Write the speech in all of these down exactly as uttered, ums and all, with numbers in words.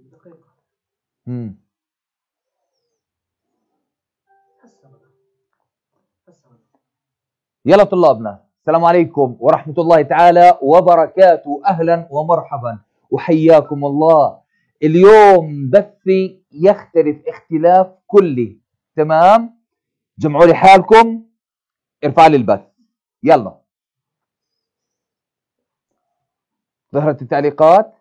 امم يلا طلابنا، السلام عليكم ورحمة الله تعالى وبركاته. أهلا ومرحبا وحياكم الله. اليوم بثي يختلف اختلاف كلي، تمام؟ جمعوا لي حالكم، ارفع لي البث. يلا، ظهرت التعليقات؟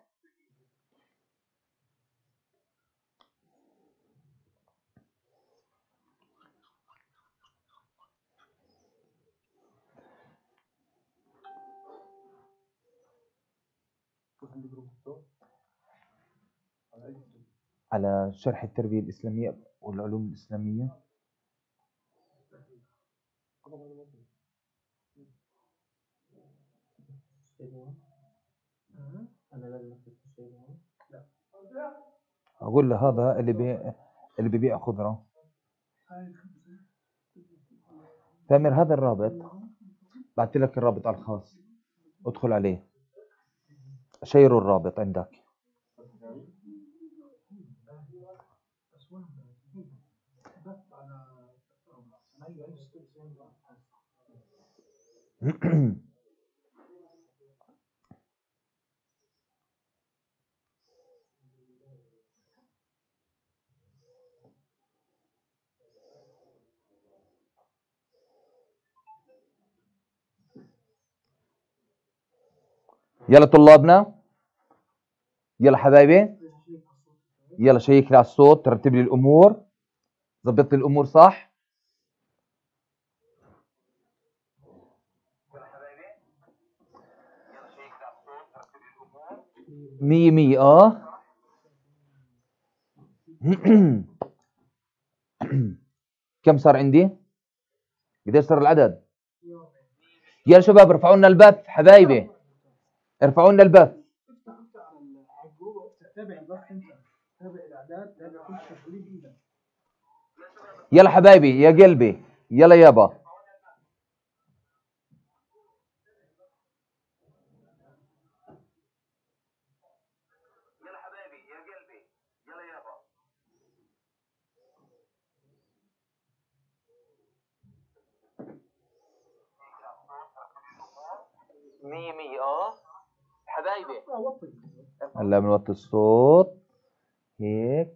على شرح التربية الإسلامية والعلوم الإسلامية. أقول له هذا اللي بي... اللي بيبيع خضرة. تامر، هذا الرابط بعت لك الرابط على الخاص، ادخل عليه، شير الرابط عندك. يلا طلابنا، يلا حبايبي، يلا شيك لي على الصوت، ترتب لي الامور، ظبط لي الامور صح. مية مية. اه كم صار عندي؟ قديش صار العدد؟ يا شباب ارفعوا لنا البث حبايبي، ارفعوا لنا البث. يلا حبايبي يا قلبي، يلا يابا. يلا حبايبي يا قلبي، يلا يابا. مية مية. اه حبايبي هلا بنوطي الصوت هيك.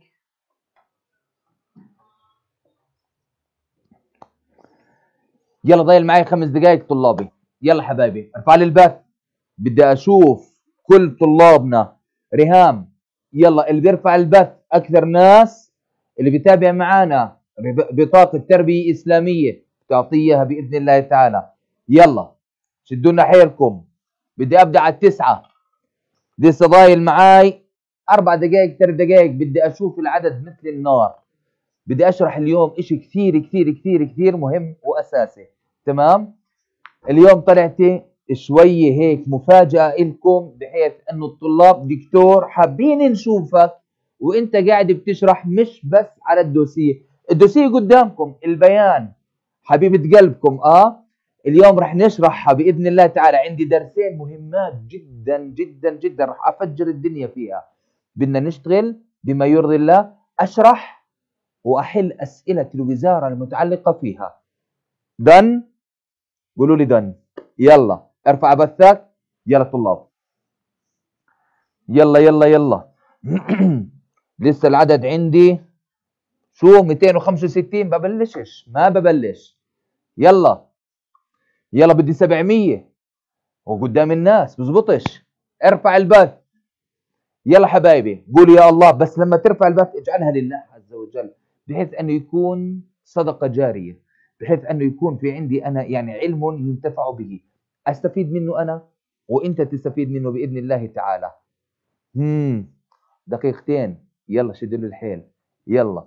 يلا ضايل معي خمس دقائق طلابي. يلا حبايبي ارفع لي البث، بدي اشوف كل طلابنا. ريهام، يلا اللي بيرفع البث اكثر ناس اللي بيتابع معانا بطاقة تربية إسلامية تعطيها بإذن الله تعالى. يلا شدوا لنا حيلكم، بدي أبدأ على التسعة. لسه ضايل معاي أربع دقائق ثلاث دقائق، بدي أشوف العدد مثل النار. بدي أشرح اليوم إشي كثير كثير كثير كثير مهم وأساسي، تمام؟ اليوم طلعتي شوية هيك مفاجأة لكم، بحيث أنه الطلاب دكتور حابين نشوفك وانت قاعد بتشرح مش بس على الدوسية. الدوسية قدامكم، البيان حبيبة قلبكم. اه اليوم رح نشرحها بإذن الله تعالى. عندي درسين مهمات جدا جدا جدا رح أفجر الدنيا فيها. بدنا نشتغل بما يرضي الله، أشرح وأحل أسئلة الوزارة المتعلقة فيها. دن؟ قولوا لي دن. يلا ارفع بثك. يلا طلاب، يلا يلا يلا. لسه العدد عندي شو مئتين وخمسة وستين، ببلشش ما ببلش. يلا يلا بدي سبعمية وقدام الناس بزبطش. ارفع البث. يلا حبايبي قولوا يا الله. بس لما ترفع البث اجعلها لله عز وجل، بحيث انه يكون صدقة جارية، بحيث انه يكون في عندي انا يعني علم ينتفع به، استفيد منه انا وانت تستفيد منه باذن الله تعالى. امم دقيقتين، يلا شدوا له الحيل. يلا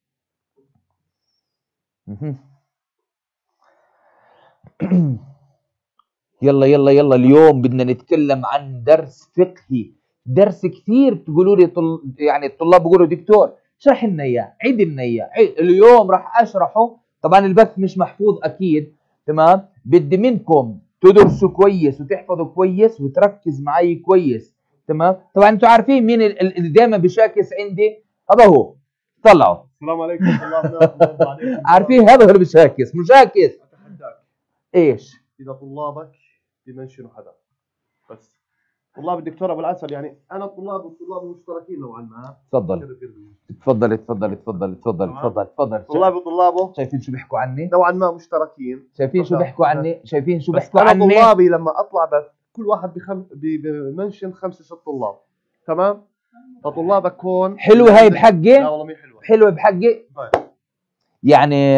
يلا يلا يلا. اليوم بدنا نتكلم عن درس فقهي، درس كثير تقولوا لي طل... يعني الطلاب بيقولوا دكتور اشرح لنا اياه، عيد لنا اياه. اليوم راح اشرحه، طبعا البث مش محفوظ اكيد، تمام؟ بدي منكم تدرسوا كويس وتحفظوا كويس وتركز معي كويس تمام. طبعا انتم عارفين مين اللي دائما بشاكس عندي؟ هذا هو. طلعوا. السلام عليكم ورحمة الله عليكم. عارفين هذا هو اللي بشاكس، مشاكس. اتحداك ايش؟ اذا طلابك يمنشنوا حدا، بس طلاب الدكتور ابو العسل، يعني انا طلاب والطلاب مشتركين نوعا ما. تفضل تفضل تفضل تفضل تفضل تفضل تفضل. طلاب وطلابه شايفين شو بيحكوا عني؟ نوعا ما مشتركين. شايفين شو بيحكوا عني؟ شايفين شو بس بيحكوا انا عني؟ طلابي لما اطلع بث كل واحد بخم... بمنشن خمسة ست طلاب، تمام؟ فطلابك هون حلوه هاي بحقي؟ لا والله مي حلوه. حلوه بحقي؟ طيب. يعني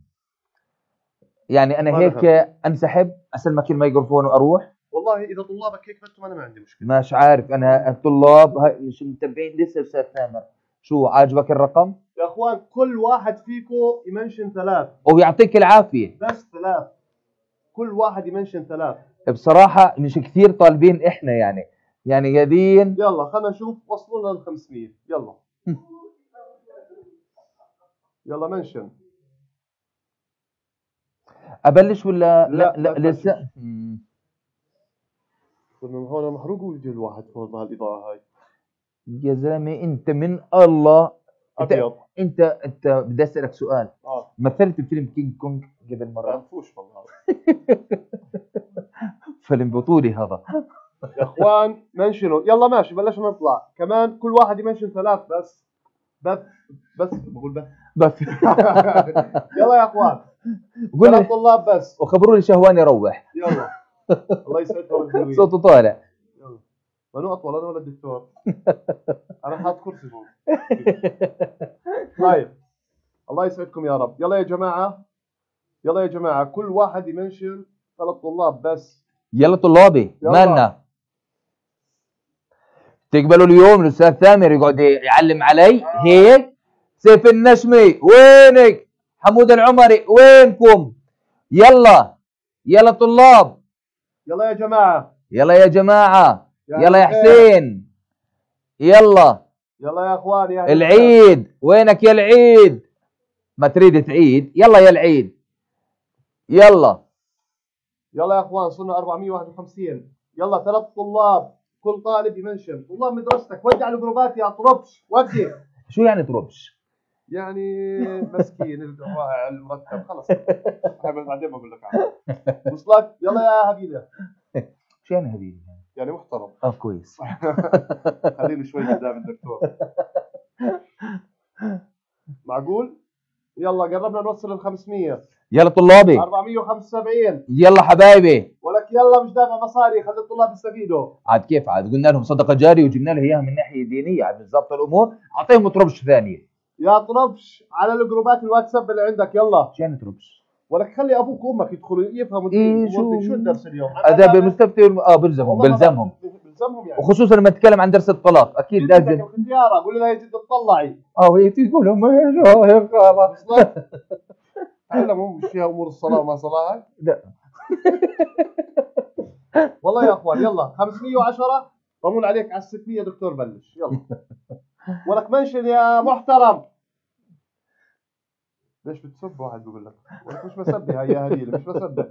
يعني انا هيك فهم. انسحب اسلمك الميكروفون واروح؟ والله اذا طلابك هيك بدهم انا ما عندي مشكله. مش عارف انا الطلاب هاي شو متابعين لسه استاذ ثامر، شو عاجبك الرقم؟ يا اخوان كل واحد فيكم يمنشن ثلاث. ويعطيك العافيه. بس ثلاث، كل واحد يمنشن ثلاث. بصراحه مش كثير طالبين احنا يعني يعني قاعدين. يلا خلينا نشوف وصلوا لنا ال خمسمية. يلا يلا منشن. ابلش ولا لا؟ لا, لا لسه. هون محروق وجه الواحد فوق بهالاضاءه هاي. يا زلمه انت من الله. ابيض. انت انت, انت بدي اسالك سؤال. اه مثلت بفيلم كينج كونج قبل مره؟ ما فوش والله. فيلم بطولي هذا. يا اخوان منشنوا. يلا ماشي بلشنا نطلع كمان. كل واحد يمنشن ثلاث بس. بس بس بقول بس بس. يلا يا اخوان قول ثلاث طلاب بس. وخبروني شهوان يروح. يلا الله يسعدكم الحلوين. صوته طالع. يلا منو اطول انا ولا الدكتور؟ انا حاط كرسي هون. طيب الله يسعدكم يا رب. يلا يا جماعه يلا يا جماعه كل واحد يمنشن ثلاث طلاب بس. يلا طلابي يلا. مالنا تقبلوا اليوم الاستاذ ثامر يقعد يعلم علي هيك؟ سيف النشمي وينك؟ حمود العمري وينكم؟ يلا يلا طلاب. يلا يا جماعه يلا يا جماعه. يا يلا يا خير. حسين. يلا يلا يا اخوان يا العيد. وينك يا العيد؟ ما تريد تعيد؟ يلا يا العيد. يلا يلا يا اخوان صرنا أربعمية وواحد وخمسين. يلا ثلاث طلاب كل طالب يمنشن. طلاب مدرستك ودع الجروبات يا طربش ودي. شو يعني تربش؟ يعني مسكين المرتب خلص. بعدين بقول لك عنه. وصلك. يلا يا هبيله. شو يعني هبيله؟ يعني محترم. اه كويس. خليني شوي قدام الدكتور. معقول؟ يلا قربنا نوصل ال خمسمية. يلا طلابي. أربعمية وخمسة وسبعين. يلا حبايبي. ولك يلا مش دافع مصاري خلي الطلاب يستفيدوا. عاد كيف عاد قلنا لهم صدقه جاريه وجبنا له اياها من ناحيه دينيه عاد بالضبط الامور. اعطيهم تربش ثانيه. يا طربش على الجروبات الواتساب اللي عندك. يلا شو يعني تربش؟ ولك خلي ابوك وامك يدخلوا يفهموا إيه الدين. شو شو الدرس اليوم؟ اداب المستفتي والم... اه بلزمهم بلزمهم بلزمهم يعني. وخصوصا لما نتكلم عن درس الطلاق اكيد لازم. الزياره قول لها يا جد تطلعي. اه وهي تقول لهم يا خلاص. تعلموا مش فيها امور الصلاه وما صلاها. لا والله يا اخوان يلا خمسمية وعشرة. طمن عليك على ال ستمية دكتور بلش. يلا ولك منشن يا محترم. ليش بتسب؟ واحد بيقول لك ولك مش مسبي هاي يا هليل مش مسبي.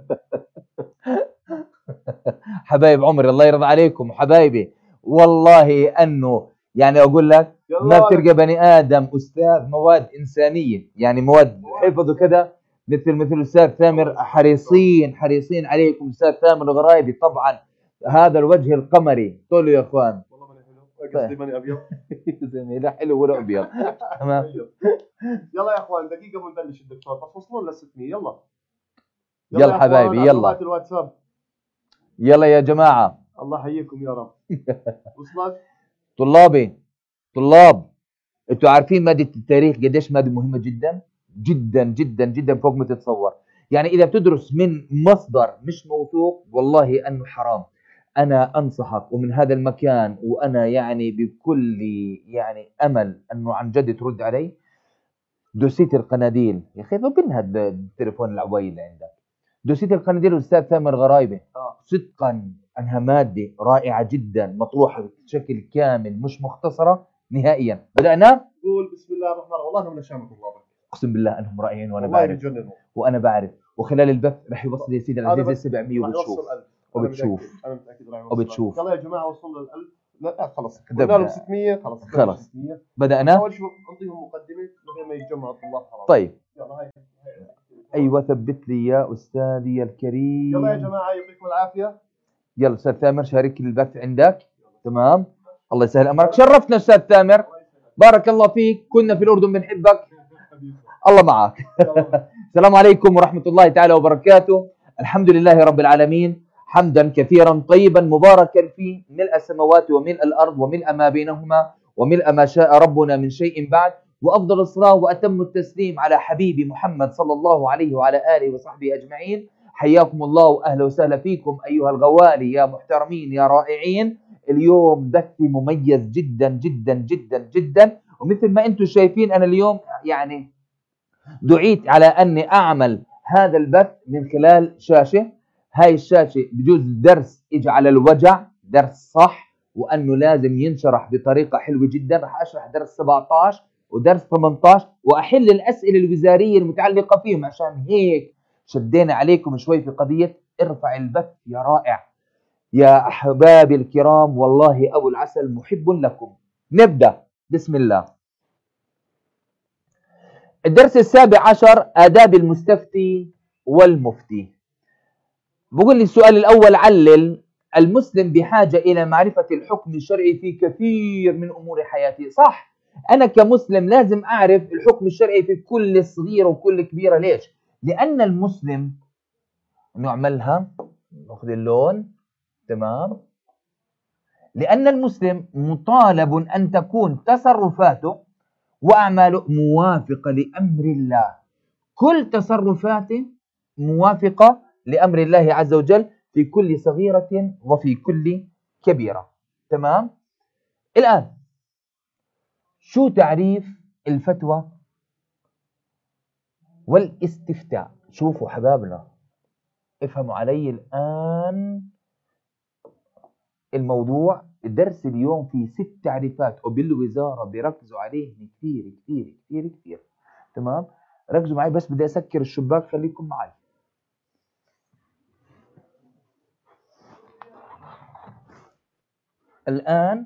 حبايب عمري الله يرضى عليكم حبايبي والله انه يعني اقول لك ما بتلقى بني ادم استاذ مواد انسانيه يعني مواد حفظ وكذا مثل مثل استاذ ثامر. حريصين حريصين عليكم استاذ ثامر الغرايبي طبعا. هذا الوجه القمري. قولوا يا اخوان. والله ماني حلو قصدي ماني ابيض. زلمه لا حلو ولا ابيض. تمام. يلا يا اخوان دقيقه بنبلش الدكتور بس وصلوا لنا ستمية. يلا يلا, يلا حبايبي يلا. الواتساب. يلا يا جماعه. الله يحييكم يا رب. وصلت طلابي. طلاب انتوا عارفين ماده التاريخ قديش ماده مهمه جدا جدا جدا جدا فوق ما تتصور. يعني اذا بتدرس من مصدر مش موثوق والله انه حرام. انا انصحك ومن هذا المكان وانا يعني بكل يعني امل انه عن جد ترد علي. دوسيت القناديل يا اخي ضبن هذا التليفون العويل اللي عندك. دوسيت القناديل الاستاذ ثامر غرايبي. آه. صدقا انها ماده رائعه جدا مطروحه بشكل كامل مش مختصره نهائيا. بدانا. قول بسم الله الرحمن الرحيم. والله انهم نشامه الله. اقسم بالله انهم رائعين وانا والله بعرف بجننوا. وانا بعرف وخلال البث رح يوصل يا سيدي العزيز ل سبعمية راح وبتشوف يوصل ألف. وبتشوف انا متاكد راح يوصل. وبتشوف. يلا يا جماعه وصلنا ل ألف لا خلص بدأ. قلنا لهم ستمية خلص خلص. ستمية. بدأنا. أول شيء نعطيهم مقدمة لغاية ما يتجمع الطلاب خلاص. طيب. يلا هاي. أيوة ثبت لي يا أستاذي الكريم. يلا يا جماعة يعطيكم العافية. يلا أستاذ ثامر شارك البث عندك. تمام. الله يسهل أمرك. شرفتنا أستاذ ثامر. بارك الله فيك. كنا في الأردن بنحبك. الله معك. السلام عليكم ورحمة الله تعالى وبركاته. الحمد لله رب العالمين حمدا كثيرا طيبا مباركا فيه ملء السماوات وملء الأرض وملء ما بينهما وملء ما شاء ربنا من شيء بعد، وأفضل الصلاة وأتم التسليم على حبيبي محمد صلى الله عليه وعلى آله وصحبه أجمعين. حياكم الله وأهلا وسهلا فيكم أيها الغوالي يا محترمين يا رائعين. اليوم بث مميز جدا جدا جدا جدا، ومثل ما أنتم شايفين أنا اليوم يعني دعيت على أني أعمل هذا البث من خلال شاشة. هاي الشاشة بجوز درس إجي على الوجع، درس صح، وأنه لازم ينشرح بطريقة حلوة جدا. رح أشرح درس سبعة عشر ودرس ثمانية عشر وأحل الأسئلة الوزارية المتعلقة فيهم. عشان هيك شدينا عليكم شوي في قضية ارفع البث يا رائع. يا أحبابي الكرام والله أبو العسل محب لكم. نبدأ بسم الله. الدرس السابع عشر آداب المستفتي والمفتي. بقول لي السؤال الأول علل. المسلم بحاجة إلى معرفة الحكم الشرعي في كثير من أمور حياته. صح، أنا كمسلم لازم أعرف الحكم الشرعي في كل صغيرة وكل كبيرة. ليش؟ لأن المسلم نعملها نأخذ اللون. تمام. لأن المسلم مطالب أن تكون تصرفاته وأعماله موافقة لأمر الله. كل تصرفاته موافقة لأمر الله عز وجل في كل صغيرة وفي كل كبيرة. تمام. الآن شو تعريف الفتوى والاستفتاء؟ شوفوا حبابنا افهموا علي الآن الموضوع. الدرس اليوم فيه ست تعريفات وبالوزارة بيركزوا عليه كثير كثير كثير كثير. تمام. ركزوا معي بس بدي أسكر الشباك، خليكم معي. الآن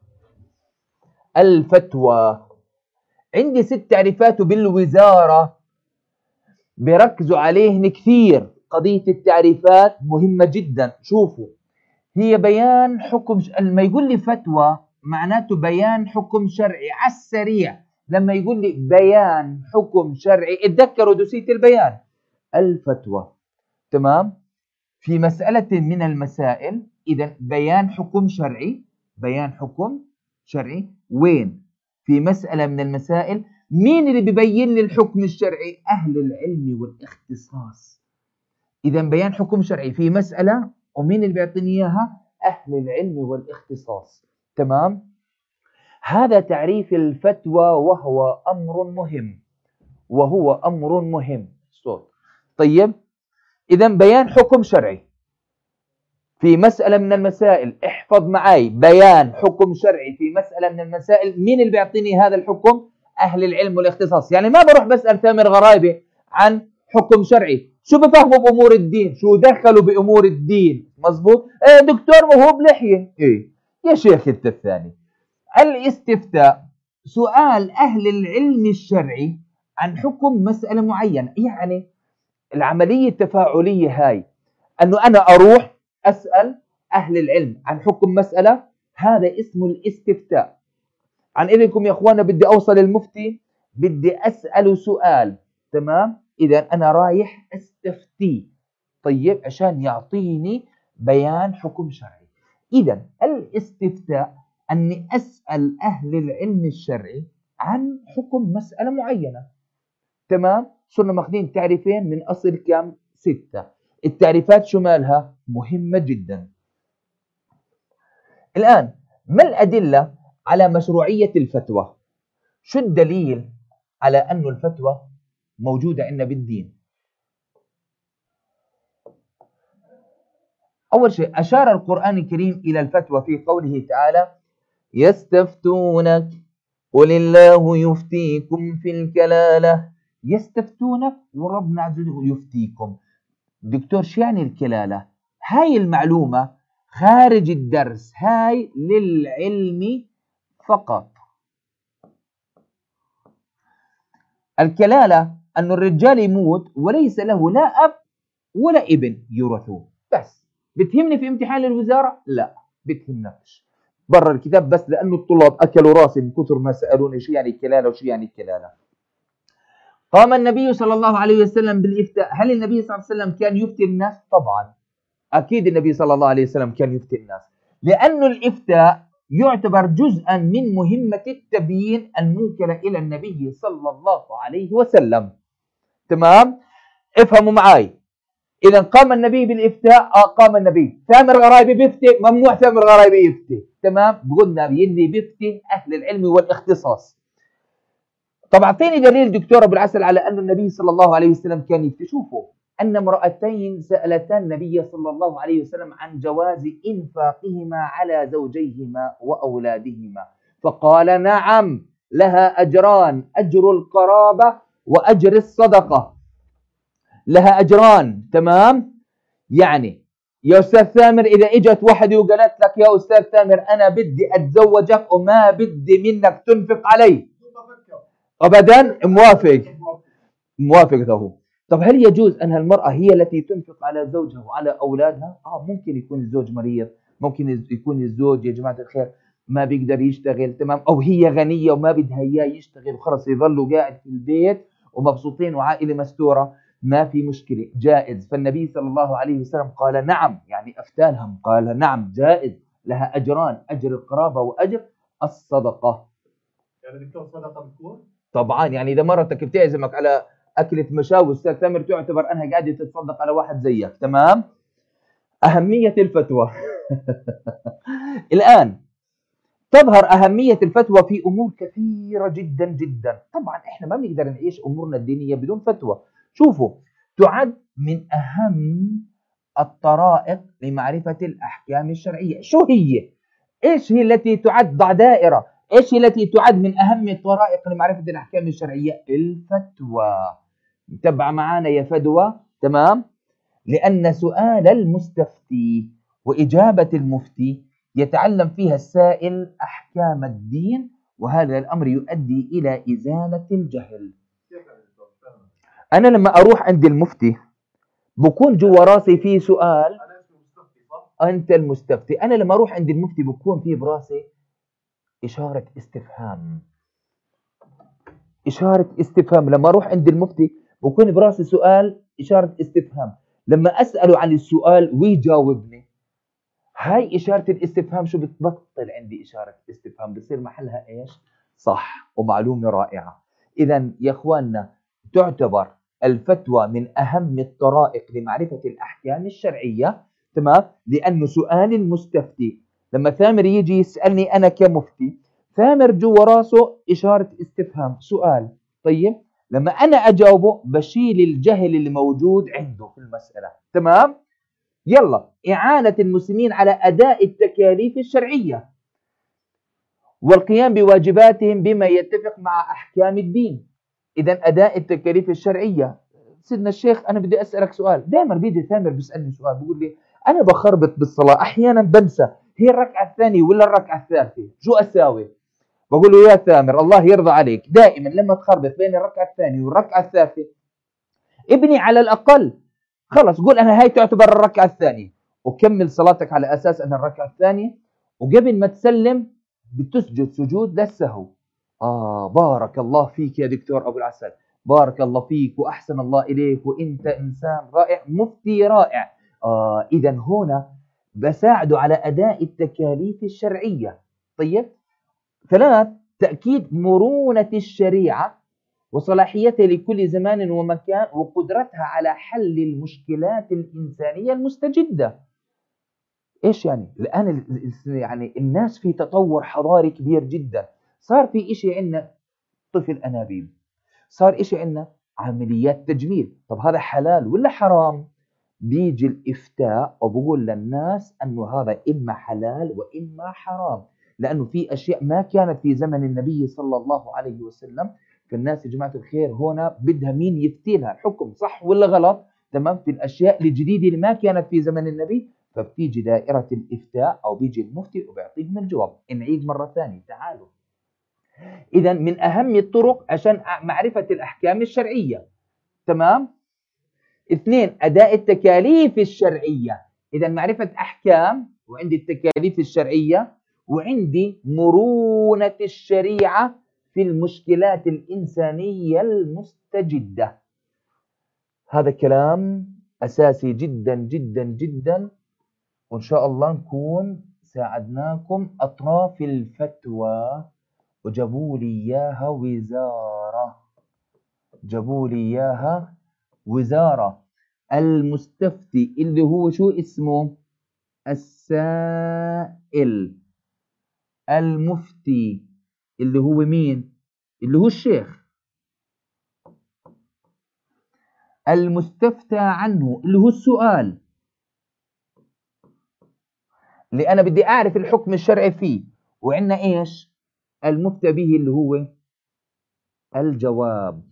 الفتوى عندي ست تعريفات وبالوزارة بيركزوا عليه كثير. قضية التعريفات مهمة جدا. شوفوا، هي بيان حكم ش... لما يقول لي فتوى معناته بيان حكم شرعي على السريع. لما يقول لي بيان حكم شرعي اتذكروا دوسية البيان الفتوى. تمام. في مسألة من المسائل إذا بيان حكم شرعي. بيان حكم شرعي وين؟ في مسألة من المسائل. مين اللي بيبين لي الحكم الشرعي؟ أهل العلم والاختصاص. إذا بيان حكم شرعي في مسألة، ومين اللي بيعطيني إياها؟ أهل العلم والاختصاص. تمام. هذا تعريف الفتوى وهو أمر مهم. وهو أمر مهم. صوت. طيب. إذا بيان حكم شرعي في مسألة من المسائل. احفظ معي بيان حكم شرعي في مسألة من المسائل. مين اللي بيعطيني هذا الحكم؟ أهل العلم والاختصاص. يعني ما بروح بسأل ثامر غرايبة عن حكم شرعي. شو بفهموا بأمور الدين؟ شو دخلوا بأمور الدين؟ مزبوط. ايه دكتور وهو بلحية. ايه يا شيخ انت الثاني. الاستفتاء سؤال أهل العلم الشرعي عن حكم مسألة معينة. يعني العملية التفاعلية هاي أنه أنا أروح أسأل أهل العلم عن حكم مسألة، هذا اسمه الاستفتاء. عن إذنكم يا أخوانا بدي أوصل المفتي، بدي أسأله سؤال. تمام. إذا أنا رايح أستفتي. طيب عشان يعطيني بيان حكم شرعي. إذا الاستفتاء أني أسأل أهل العلم الشرعي عن حكم مسألة معينة. تمام. صرنا ماخذين تعريفين من أصل كم؟ ستة. التعريفات شو مالها؟ مهمة جدا. الآن ما الأدلة على مشروعية الفتوى؟ شو الدليل على أن الفتوى موجودة عندنا بالدين؟ أول شيء أشار القرآن الكريم إلى الفتوى في قوله تعالى: يستفتونك قل الله يفتيكم في الكلالة. يستفتونك وربنا عز وجل يفتيكم. دكتور شو يعني الكلالة؟ هاي المعلومة خارج الدرس، هاي للعلم فقط. الكلالة أن الرجال يموت وليس له لا أب ولا ابن يورثوه. بس بتهمني في امتحان الوزارة؟ لا بتهمناش، برا الكتاب، بس لأنه الطلاب أكلوا راسي من كثر ما سألوني شو يعني الكلالة وشو يعني الكلالة. قام النبي صلى الله عليه وسلم بالإفتاء. هل النبي صلى الله عليه وسلم كان يفتي الناس؟ طبعا أكيد النبي صلى الله عليه وسلم كان يفتي الناس، لأن الإفتاء يعتبر جزءا من مهمة التبيين الموكلة إلى النبي صلى الله عليه وسلم. تمام؟ افهموا معي. إذا قام النبي بالإفتاء، آه قام النبي. ثامر غرايبي بيفتي؟ ممنوع ثامر غرايبي يفتي. تمام؟ قلنا يلي بيفتي أهل العلم والاختصاص. طب اعطيني دليل دكتور ابو العسل على أن النبي صلى الله عليه وسلم كان يفتي. شوفوا، أن امرأتين سألتا النبي صلى الله عليه وسلم عن جواز إنفاقهما على زوجيهما وأولادهما، فقال نعم لها أجران، أجر القرابة وأجر الصدقة، لها أجران. تمام؟ يعني يا أستاذ ثامر إذا إجت وحدة وقالت لك يا أستاذ ثامر أنا بدي أتزوجك وما بدي منك تنفق علي، أبدا موافق، موافق له. طب هل يجوز أن المرأة هي التي تنفق على زوجها وعلى أولادها؟ آه ممكن يكون الزوج مريض، ممكن يكون الزوج يا جماعة الخير ما بيقدر يشتغل، تمام، أو هي غنية وما بدها إياه يشتغل وخلص يظلوا قاعد في البيت ومبسوطين وعائلة مستورة، ما في مشكلة، جائز. فالنبي صلى الله عليه وسلم قال نعم، يعني أفتالهم، قال نعم جائز، لها أجران، أجر القرابة وأجر الصدقة. يعني دكتور صدقة بتكون؟ طبعا، يعني إذا مرتك بتعزمك على أكلة مشاوي أستاذ ثامر تعتبر أنها قاعدة تتصدق على واحد زيك. تمام؟ أهمية الفتوى. الآن تظهر أهمية الفتوى في أمور كثيرة جدا جدا. طبعا إحنا ما بنقدر نعيش أمورنا الدينية بدون فتوى. شوفوا، تعد من أهم الطرائق لمعرفة الأحكام الشرعية. شو هي؟ إيش هي التي تعد؟ ضع دائرة. إيش هي التي تعد من أهم الطرائق لمعرفة الأحكام الشرعية؟ الفتوى. متابعة معانا يا فدوى؟ تمام؟ لأن سؤال المستفتي وإجابة المفتي يتعلم فيها السائل أحكام الدين، وهذا الأمر يؤدي إلى إزالة الجهل. أنا لما أروح عند المفتي بكون جوا راسي في سؤال. أنت المستفتي. أنا لما أروح عند المفتي بكون في براسي إشارة استفهام، إشارة استفهام. لما أروح عند المفتي بكون براسي سؤال إشارة استفهام. لما أسأله عن السؤال ويجاوبني، هاي إشارة الاستفهام شو بتبطل عندي إشارة استفهام، بصير محلها إيش؟ صح، ومعلومة رائعة. إذا يا إخواننا تعتبر الفتوى من أهم الطرائق لمعرفة الأحكام الشرعية. تمام؟ لأنه سؤال المستفتي، لما ثامر يجي يسألني أنا كمفتي، ثامر جوا راسه إشارة استفهام، سؤال. طيب لما أنا أجاوبه بشيل الجهل اللي موجود عنده في المسألة. تمام؟ يلا، إعانة المسلمين على أداء التكاليف الشرعية والقيام بواجباتهم بما يتفق مع أحكام الدين. إذا أداء التكاليف الشرعية. سيدنا الشيخ أنا بدي أسألك سؤال. دائما بيجي ثامر بيسألني سؤال، بيقول لي أنا بخربط بالصلاة، أحيانا بنسى هي الركعة الثانية ولا الركعة الثالثة، شو أساوي؟ بقول له يا ثامر الله يرضى عليك، دائما لما تخربط بين الركعة الثانية والركعة الثالثة ابني على الأقل، خلص قول أنا هاي تعتبر الركعة الثانية، وكمل صلاتك على أساس أن الركعة الثانية، وقبل ما تسلم بتسجد سجود للسهو. آه بارك الله فيك يا دكتور أبو العسل، بارك الله فيك وأحسن الله إليك وإنت إنسان رائع، مفتي رائع. آه إذا هنا بساعده على أداء التكاليف الشرعية. طيب، ثلاث، تأكيد مرونة الشريعة وصلاحيتها لكل زمان ومكان وقدرتها على حل المشكلات الإنسانية المستجدة. إيش يعني؟ الآن يعني الناس في تطور حضاري كبير جدا. صار في إشي عندنا طفل أنابيب، صار إشي عندنا عمليات تجميل. طب هذا حلال ولا حرام؟ بيجي الإفتاء وبقول للناس أنه هذا إما حلال وإما حرام، لأنه في أشياء ما كانت في زمن النبي صلى الله عليه وسلم. فالناس يا جماعة الخير هنا بدها مين يفتي لها الحكم، صح ولا غلط؟ تمام؟ في الأشياء الجديدة اللي ما كانت في زمن النبي، فبتيجي دائرة الإفتاء أو بيجي المفتي وبيعطيهم الجواب. نعيد مرة ثانية، تعالوا. إذا من أهم الطرق عشان معرفة الأحكام الشرعية. تمام. اثنين، أداء التكاليف الشرعية. إذا معرفة أحكام، وعندي التكاليف الشرعية، وعندي مرونة الشريعة في المشكلات الإنسانية المستجدة. هذا كلام أساسي جدا جدا جدا، وإن شاء الله نكون ساعدناكم. أطراف الفتوى وجابوا لي إياها وزارة، جابوا لي إياها وزارة. المستفتي اللي هو شو اسمه؟ السائل. المفتي اللي هو مين؟ اللي هو الشيخ. المستفتى عنه اللي هو السؤال، اللي أنا بدي أعرف الحكم الشرعي فيه. وعندنا إيش؟ المفتى به اللي هو الجواب.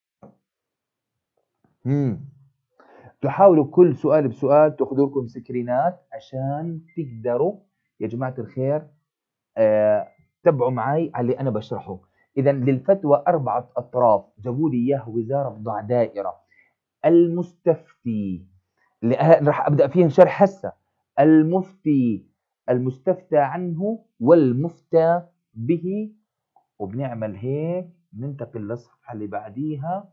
مم. تحاولوا كل سؤال بسؤال تاخذوا لكم سكرينات عشان تقدروا يا جماعة الخير آه تبعوا معي على اللي أنا بشرحه. إذا للفتوى أربعة أطراف، جابوا لي إياه وزارة بضع دائرة. المستفتي اللي راح أبدأ فيها شرح هسه. المفتي، المستفتى عنه، والمفتى به. وبنعمل هيك، ننتقل للصفحة اللي بعديها،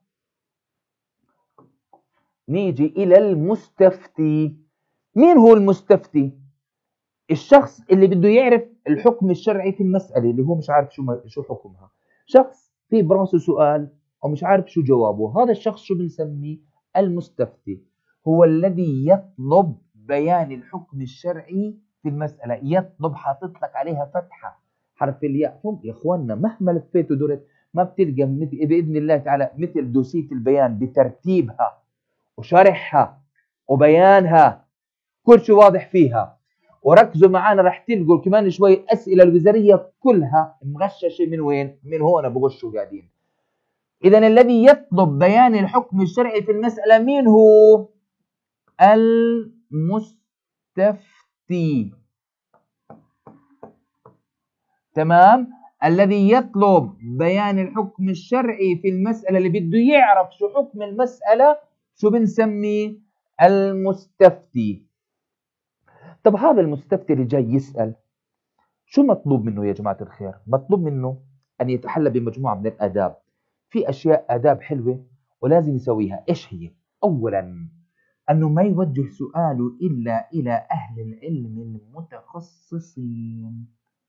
نيجي إلى المستفتي. مين هو المستفتي؟ الشخص اللي بده يعرف الحكم الشرعي في المسألة، اللي هو مش عارف شو شو حكمها. شخص في براسه سؤال ومش عارف شو جوابه، هذا الشخص شو بنسميه؟ المستفتي. هو الذي يطلب بيان الحكم الشرعي في المسألة. يطلب، حاطط لك عليها فتحة حرف الياء. يا اخواننا مهما لفيت ودرت ما بتلقى بإذن الله تعالى مثل دوسية البيان بترتيبها وشرحها وبيانها، كل شيء واضح فيها. وركزوا معنا، راح تلقوا كمان شوي أسئلة الوزارية كلها مغششة من وين؟ من هون بغشوا قاعدين. إذا الذي يطلب بيان الحكم الشرعي في المسألة مين هو؟ المستفتي. تمام؟ الذي يطلب بيان الحكم الشرعي في المسألة، اللي بده يعرف شو حكم المسألة، شو بنسميه؟ المستفتي. طب هذا المستفتي اللي جاي يسأل، شو مطلوب منه يا جماعة الخير؟ مطلوب منه أن يتحلى بمجموعة من الآداب. في أشياء آداب حلوة ولازم يسويها. إيش هي؟ أولا، أنه ما يوجه سؤاله إلا إلى أهل العلم المتخصصين.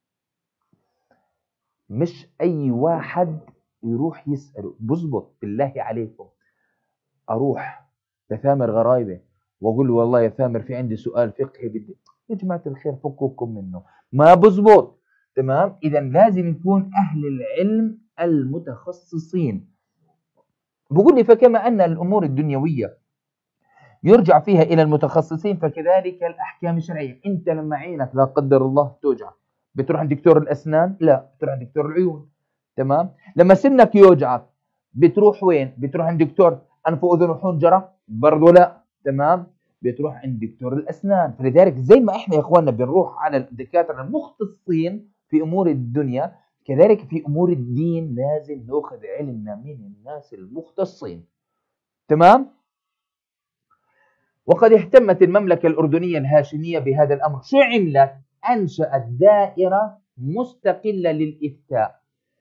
مش أي واحد يروح يسأله. بزبط بالله عليكم أروح لثامر غرايبة وأقول له والله يا ثامر في عندي سؤال فقهي بدي، يا جماعة الخير فكوكم منه، ما بزبط. تمام. إذا لازم يكون أهل العلم المتخصصين. بقول لي فكما أن الأمور الدنيوية يرجع فيها إلى المتخصصين، فكذلك الأحكام الشرعية. أنت لما عينك لا قدر الله توجع بتروح عند دكتور الأسنان؟ لا، بتروح عند دكتور العيون. تمام. لما سنك يوجعك بتروح وين؟ بتروح عند دكتور أنف وأذن وحنجرة؟ برضو لا. تمام. بتروح عند دكتور الأسنان. فلذلك زي ما إحنا يا إخواننا بنروح على الدكاترة المختصين في أمور الدنيا، كذلك في أمور الدين لازم نأخذ علمنا من الناس المختصين. تمام. وقد اهتمت المملكة الأردنية الهاشمية بهذا الأمر. شو عملت؟ أنشأت دائرة مستقلة للإفتاء.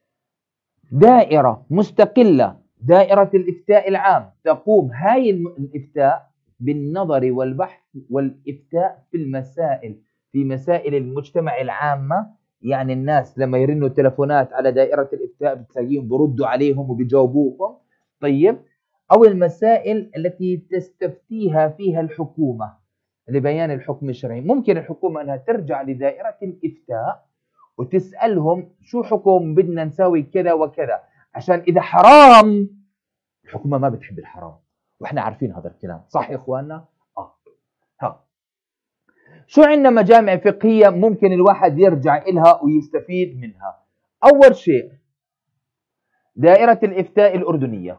دائرة مستقلة، دائرة الإفتاء العام، تقوم هاي الإفتاء بالنظر والبحث والإفتاء في المسائل، في مسائل المجتمع العامة. يعني الناس لما يرنوا تلفونات على دائرة الإفتاء بتلاقيهم بردوا عليهم وبيجاوبوكم. طيب. أو المسائل التي تستفتيها فيها الحكومة لبيان الحكم الشرعي. ممكن الحكومة أنها ترجع لدائرة الإفتاء وتسألهم شو حكم، بدنا نسوي كذا وكذا، عشان إذا حرام، الحكومة ما بتحب الحرام وإحنا عارفين هذا الكلام، صح يا إخواننا؟ آه. ها. شو عندنا مجامع فقهية ممكن الواحد يرجع إلها ويستفيد منها. أول شيء دائرة الإفتاء الأردنية.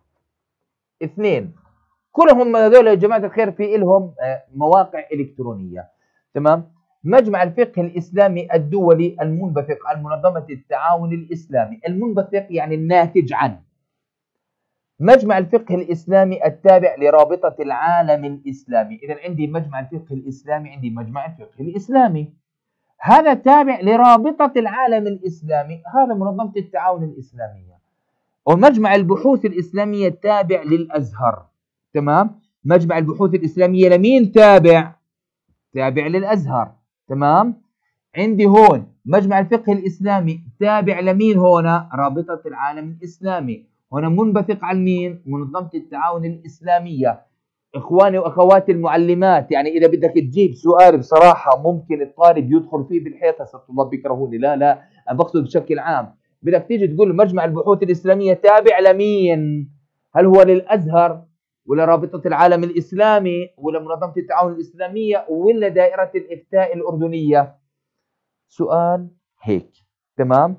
اثنين، كلهم هذول يا جماعة الخير في إلهم مواقع إلكترونية. تمام. مجمع الفقه الإسلامي الدولي المنبثق عن منظمة التعاون الإسلامي. المنبثق يعني الناتج عن. مجمع الفقه الإسلامي التابع لرابطة العالم الإسلامي. إذا عندي مجمع الفقه الإسلامي، عندي مجمع الفقه الإسلامي، هذا تابع لرابطة العالم الإسلامي، هذا منظمة التعاون الإسلامية. ومجمع البحوث الإسلامية تابع للأزهر. تمام. مجمع البحوث الإسلامية لمين تابع؟ تابع للأزهر. تمام. عندي هون مجمع الفقه الإسلامي تابع لمين؟ هنا رابطة العالم الإسلامي. هنا منبثق عن مين؟ منظمة التعاون الإسلامية. إخواني وأخواتي المعلمات، يعني إذا بدك تجيب سؤال بصراحة ممكن الطالب يدخل فيه بالحيط، هسه الطلاب بيكرهوني، لا لا أنا بقصد بشكل عام. بدك تيجي تقول مجمع البحوث الإسلامية تابع لمين؟ هل هو للأزهر ولا رابطة العالم الإسلامي ولا منظمة التعاون الإسلامية ولا دائرة الإفتاء الأردنية؟ سؤال هيك. تمام.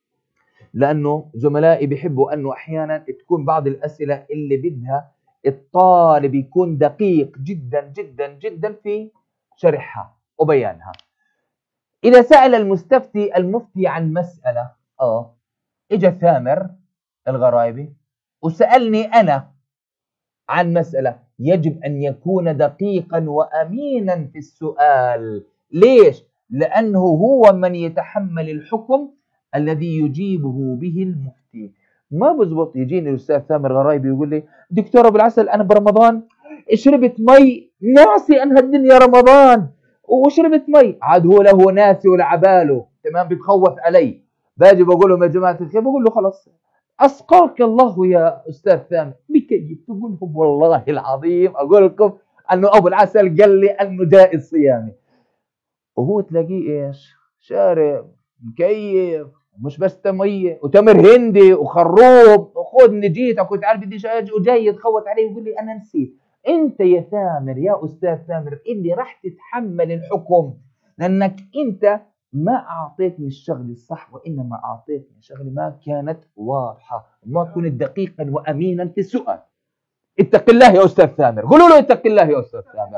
لأنه زملائي بيحبوا أنه أحيانا تكون بعض الأسئلة اللي بدها الطالب يكون دقيق جدا جدا جدا في شرحها وبيانها. إذا سأل المستفتي المفتي عن مسألة، آه إجا ثامر الغرايبي وسألني أنا عن مسألة، يجب أن يكون دقيقا وأمينا في السؤال. ليش؟ لأنه هو من يتحمل الحكم الذي يجيبه به المفتي. ما بزبط يجيني الأستاذ ثامر غرايبي يقول لي دكتور أبو العسل أنا برمضان شربت مي، ناسي أنها الدنيا رمضان وشربت مي، عاد هو له ناسي ولا عباله. تمام. بتخوف علي، باجي بقول لهم يا جماعة الخير، بقول له خلاص أسقاك الله يا أستاذ ثامر، بكيف تقول لهم والله العظيم أقول لكم أنه أبو العسل قال لي أنه جائز صيامي، وهو تلاقيه إيش شارب مكيف، مش بس تمية وتمر هندي وخروب وخذني جيتك كنت عارف بديش اجي وجاي يتخوت عليه ويقول لي انا نسيت. انت يا ثامر يا استاذ ثامر اللي راح تتحمل الحكم، لانك انت ما اعطيتني الشغله الصح وانما اعطيتني شغله ما كانت واضحه وما كنت دقيقا وامينا في السؤال. اتق الله يا استاذ ثامر، قولوا له اتق الله يا استاذ ثامر.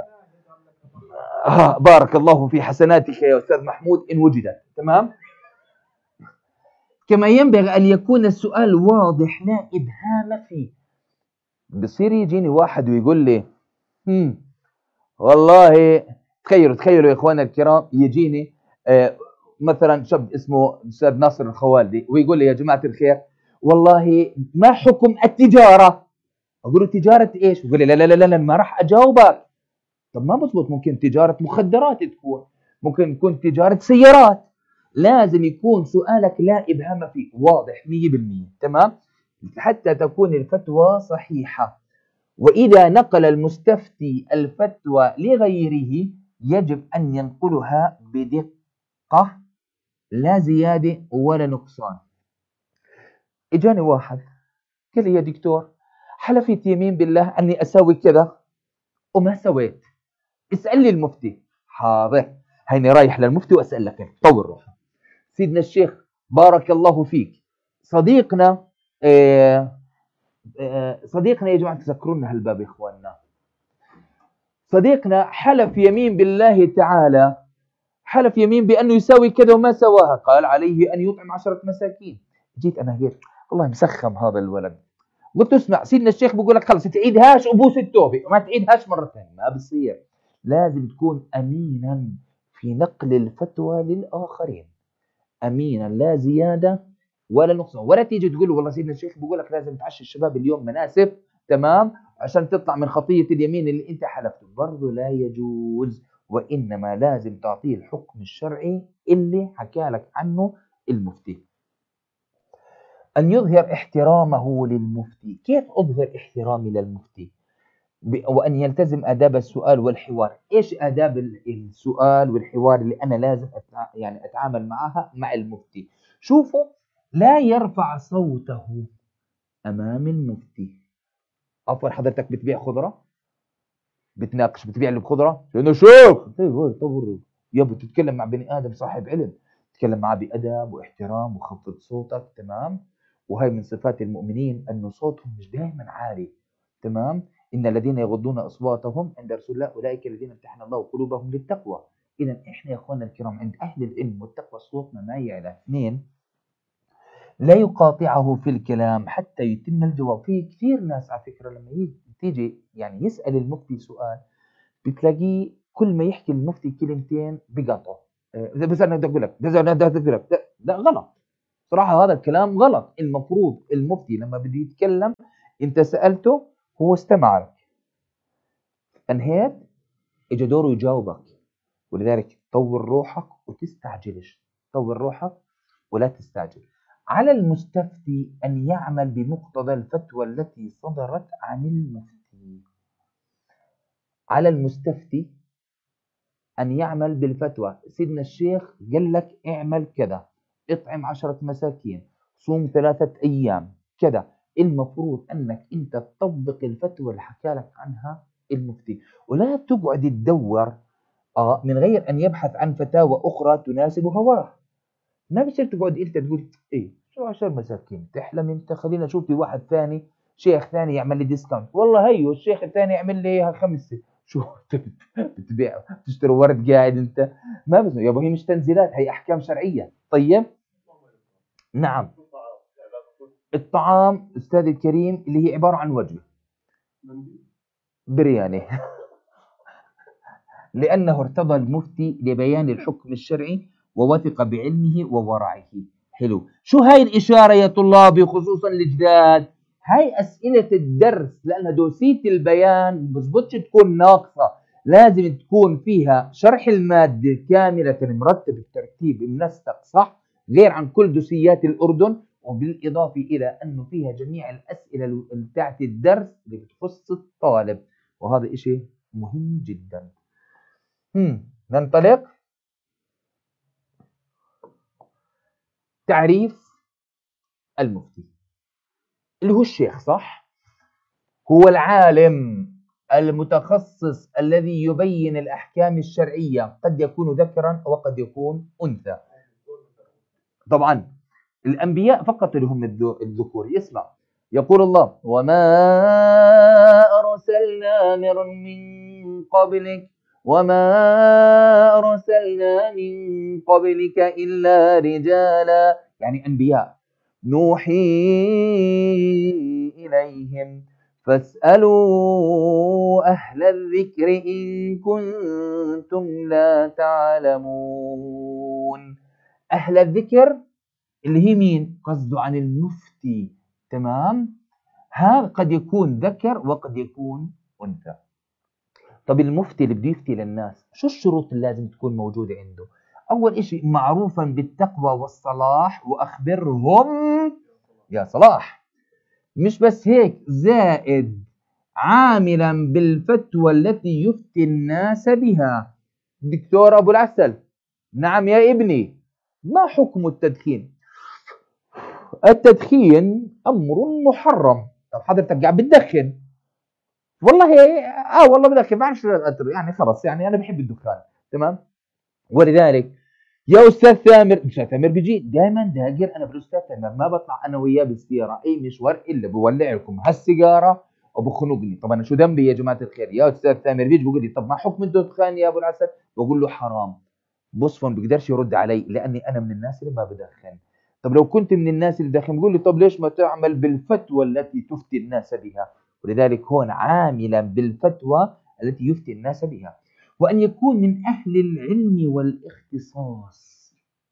آه بارك الله في حسناتك يا استاذ محمود ان وجدت. تمام. كما ينبغي أن يكون السؤال واضح لا إبهام فيه. بصير يجيني واحد ويقول لي هم والله، تخيلوا تخيلوا يا إخوانا الكرام، يجيني آه مثلا شاب اسمه أستاذ ناصر الخوالدي ويقول لي يا جماعة الخير والله ما حكم التجارة؟ أقول له تجارة إيش؟ يقول لي لا لا لا لا ما راح أجاوبك. طب ما بزبط، ممكن تجارة مخدرات تكون، ممكن تكون تجارة سيارات. لازم يكون سؤالك لا إبهام فيه، واضح مية بالمية. تمام. حتى تكون الفتوى صحيحة. وإذا نقل المستفتي الفتوى لغيره يجب أن ينقلها بدقة لا زيادة ولا نقصان. إجاني واحد قال لي يا دكتور حلفت يمين بالله أني أسوي كذا وما سويت، اسأل لي المفتي. حاضر، هيني رايح للمفتي وأسألك. طول روحه. سيدنا الشيخ بارك الله فيك، صديقنا آه آه صديقنا يا جماعة تذكرونا هالباب يا إخواننا، صديقنا حلف يمين بالله تعالى، حلف يمين بأنه يسوي كذا وما سواها، قال عليه أن يطعم عشرة مساكين. جيت أنا هيك والله مسخم هذا الولد، قلت اسمع سيدنا الشيخ بيقول لك خلص تعيدهاش وبوس التوبة وما تعيدهاش مرة ثانية، ما بصير. لازم تكون أمينا في نقل الفتوى للآخرين، امينا لا زياده ولا نقصان. ولا تيجي تقول والله سيدنا الشيخ بيقول لك لازم تعشي الشباب اليوم مناسف، تمام، عشان تطلع من خطيه اليمين اللي انت حلفته، برضه لا يجوز. وانما لازم تعطيه الحكم الشرعي اللي حكى لك عنه المفتي. ان يظهر احترامه للمفتي. كيف اظهر احترامي للمفتي؟ وأن يلتزم آداب السؤال والحوار. إيش آداب السؤال والحوار اللي أنا لازم أتع... يعني أتعامل معها مع المفتي؟ شوفوا، لا يرفع صوته أمام المفتي. عفوا حضرتك بتبيع خضرة؟ بتناقش بتبيع لي بخضرة؟ لأنه شوف يا بتتكلم مع بني آدم صاحب علم، تتكلم معه بأدب واحترام وخفض صوتك. تمام. وهي من صفات المؤمنين أنه صوتهم مش دائما عالي. تمام. إن الذين يغضون أصواتهم عند رسول الله أولئك الذين امتحن الله قلوبهم للتقوى. إذا إحنا يا أخواننا الكرام عند أهل العلم والتقوى صوتنا ما يعلى. اثنين، لا يقاطعه في الكلام حتى يتم الجواب. في كثير ناس على فكرة لما تيجي يعني يسأل المفتي سؤال بتلاقيه كل ما يحكي المفتي كلمتين بقاطعه. إذا بس أنا بدي أقول لك بس أنا بدي أقول لك لا، غلط صراحة، هذا الكلام غلط. المفروض المفتي لما بده يتكلم أنت سألته، هو استمع لك، انهيت، اجى دوره يجاوبك. ولذلك طور روحك وتستعجلش، طور روحك ولا تستعجل. على المستفتي أن يعمل بمقتضى الفتوى التي صدرت عن المفتي. على المستفتي أن يعمل بالفتوى. سيدنا الشيخ قال لك اعمل كذا، اطعم عشرة مساكين، صوم ثلاثة أيام كذا. المفروض أنك أنت تطبق الفتوى اللي حكى لك عنها المفتي، ولا تقعد تدور آه من غير أن يبحث عن فتاوى أخرى تناسب هواه. ما بصير تقعد أنت تقول إيه شو عشر مساكين، تحلم أنت، خلينا نشوف في واحد ثاني، شيخ ثاني يعمل لي ديسكاونت، والله هيو الشيخ الثاني يعمل لي خمسة. شو بتبيع تشتري ورد قاعد أنت؟ ما بس يا هي مش تنزيلات، هي أحكام شرعية. طيب نعم، الطعام أستاذ الكريم اللي هي عبارة عن وجبة برياني لأنه ارتضى المفتي لبيان الحكم الشرعي ووثق بعلمه وورعه. حلو. شو هاي الإشارة يا طلابي خصوصا الجداد؟ هاي أسئلة الدرس، لأنها دوسية البيان بزبطش تكون ناقصة، لازم تكون فيها شرح المادة كاملة مرتب الترتيب منسق صح، غير عن كل دوسيات الأردن، وبالإضافة إلى أنه فيها جميع الأسئلة بتاعت الدرس اللي بتخص الطالب، وهذا إشي مهم جدا. هم. ننطلق. تعريف المفتي اللي هو الشيخ صح؟ هو العالم المتخصص الذي يبين الأحكام الشرعية، قد يكون ذكرا وقد يكون أنثى. طبعا الأنبياء فقط لهم الذكور. يسمع يقول الله وما أرسلنا من قبلك وما أرسلنا من قبلك إلا رجالا، يعني أنبياء نوحي إليهم فاسألوا أهل الذكر إن كنتم لا تعلمون. أهل الذكر اللي هي مين؟ قصده عن المفتي. تمام؟ هذا قد يكون ذكر وقد يكون أنثى. طب المفتي اللي بده يفتي للناس شو الشروط اللي لازم تكون موجودة عنده؟ أول إشي معروفا بالتقوى والصلاح وأخبرهم يا صلاح. مش بس هيك، زائد عاملا بالفتوى التي يفتي الناس بها. دكتور أبو العسل، نعم يا ابني، ما حكم التدخين؟ التدخين أمر محرم. طب حضرتك قاعد بتدخن؟ والله اه والله بدخن، ما بعرفش يعني خلص، يعني انا بحب الدخان. تمام. ولذلك يا استاذ ثامر، استاذ ثامر بيجي دائما داقر انا بالاستاذ ثامر، ما بطلع انا وياه بالسياره اي مشوار الا بولع لكم هالسيجاره وبخنقني. طب انا شو ذنبي يا جماعه الخير؟ يا استاذ ثامر بيجي بيقول لي طب ما حكم الدخان يا ابو العسل؟ بقول له حرام. بصفن بيقدرش يرد علي لاني انا من الناس اللي ما بدخن. طب لو كنت من الناس اللي بدخن بقول لي طب ليش ما تعمل بالفتوى التي تفتي الناس بها؟ ولذلك هون عاملا بالفتوى التي يفتي الناس بها، وأن يكون من أهل العلم والاختصاص،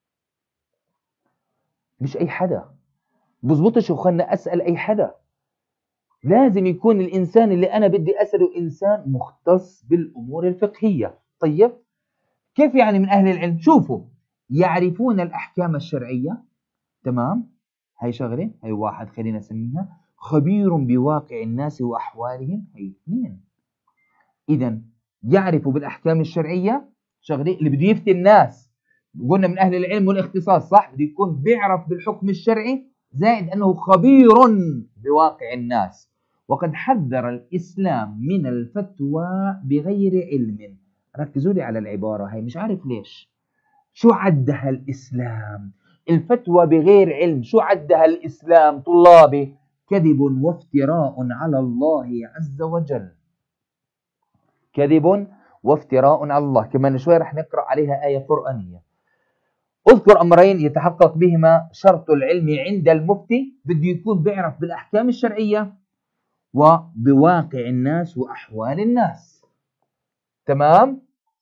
مش أي حدا. بزبطش يا أخوانا أسأل أي حدا، لازم يكون الإنسان اللي أنا بدي أسأله إنسان مختص بالأمور الفقهية. طيب كيف يعني من أهل العلم؟ شوفوا، يعرفون الأحكام الشرعية. تمام، هاي شغلة، هاي واحد خلينا نسميها. خبير بواقع الناس وأحوالهم، هي اثنين. إذا يعرف بالأحكام الشرعية، شغلة اللي بده يفتي الناس، قلنا من أهل العلم والاختصاص صح، بده يكون بيعرف بالحكم الشرعي، زائد أنه خبير بواقع الناس. وقد حذر الإسلام من الفتوى بغير علم. ركزوا لي على العبارة هاي، مش عارف ليش. شو عدها الإسلام؟ الفتوى بغير علم، شو عدها الإسلام طلابي؟ كذب وافتراء على الله عز وجل. كذب وافتراء على الله. كمان شوي رح نقرأ عليها آية قرآنية. اذكر أمرين يتحقق بهما شرط العلم عند المفتي، بده يكون بيعرف بالأحكام الشرعية وبواقع الناس وأحوال الناس. تمام؟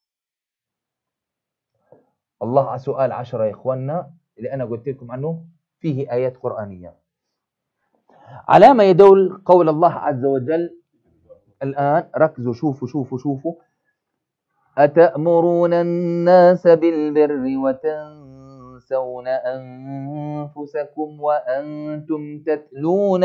الله على سؤال عشرة يا إخواننا اللي أنا قلت لكم عنه فيه آيات قرآنية. على ما يدل قول الله عز وجل الآن، ركزوا شوفوا شوفوا شوفوا. أتأمرون الناس بالبر وتنسون أنفسكم وأنتم تتلون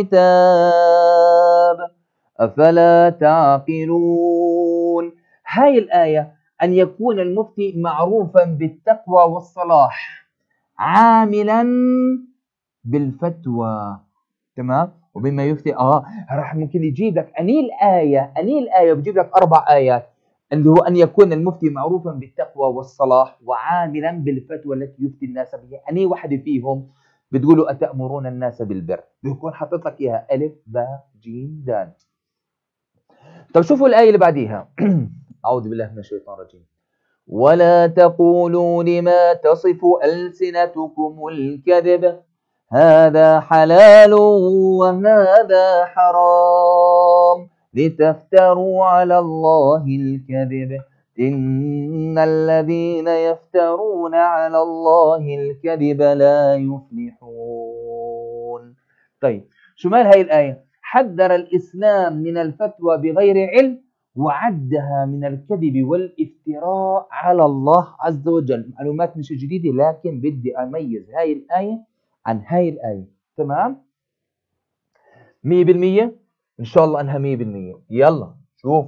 الكتاب أفلا تعقلون. هاي الآية أن يكون المفتي معروفا بالتقوى والصلاح عاملا بالفتوى. تمام؟ وبما يفتي اه راح ممكن يجيب لك اني الايه اني الايه بجيب لك اربع ايات اللي هو ان يكون المفتي معروفا بالتقوى والصلاح وعاملا بالفتوى التي يفتي الناس بها. اني واحده فيهم بتقولوا اتامرون الناس بالبر، بيكون حاطط لك اياها الف باء جيم دال. طب شوفوا الايه اللي بعديها. اعوذ بالله من الشيطان الرجيم. ولا تقولوا لما تصف ألسنتكم الكذب هذا حلال وهذا حرام لتفتروا على الله الكذب إن الذين يفترون على الله الكذب لا يفلحون. طيب شو مال هاي الآية؟ حذر الإسلام من الفتوى بغير علم وعدها من الكذب والافتراء على الله عز وجل. معلومات مش جديدة لكن بدي أميز هاي الآية عن هاي الآية. تمام؟ مية بالمية إن شاء الله أنها مية بالمية. يلا شوف.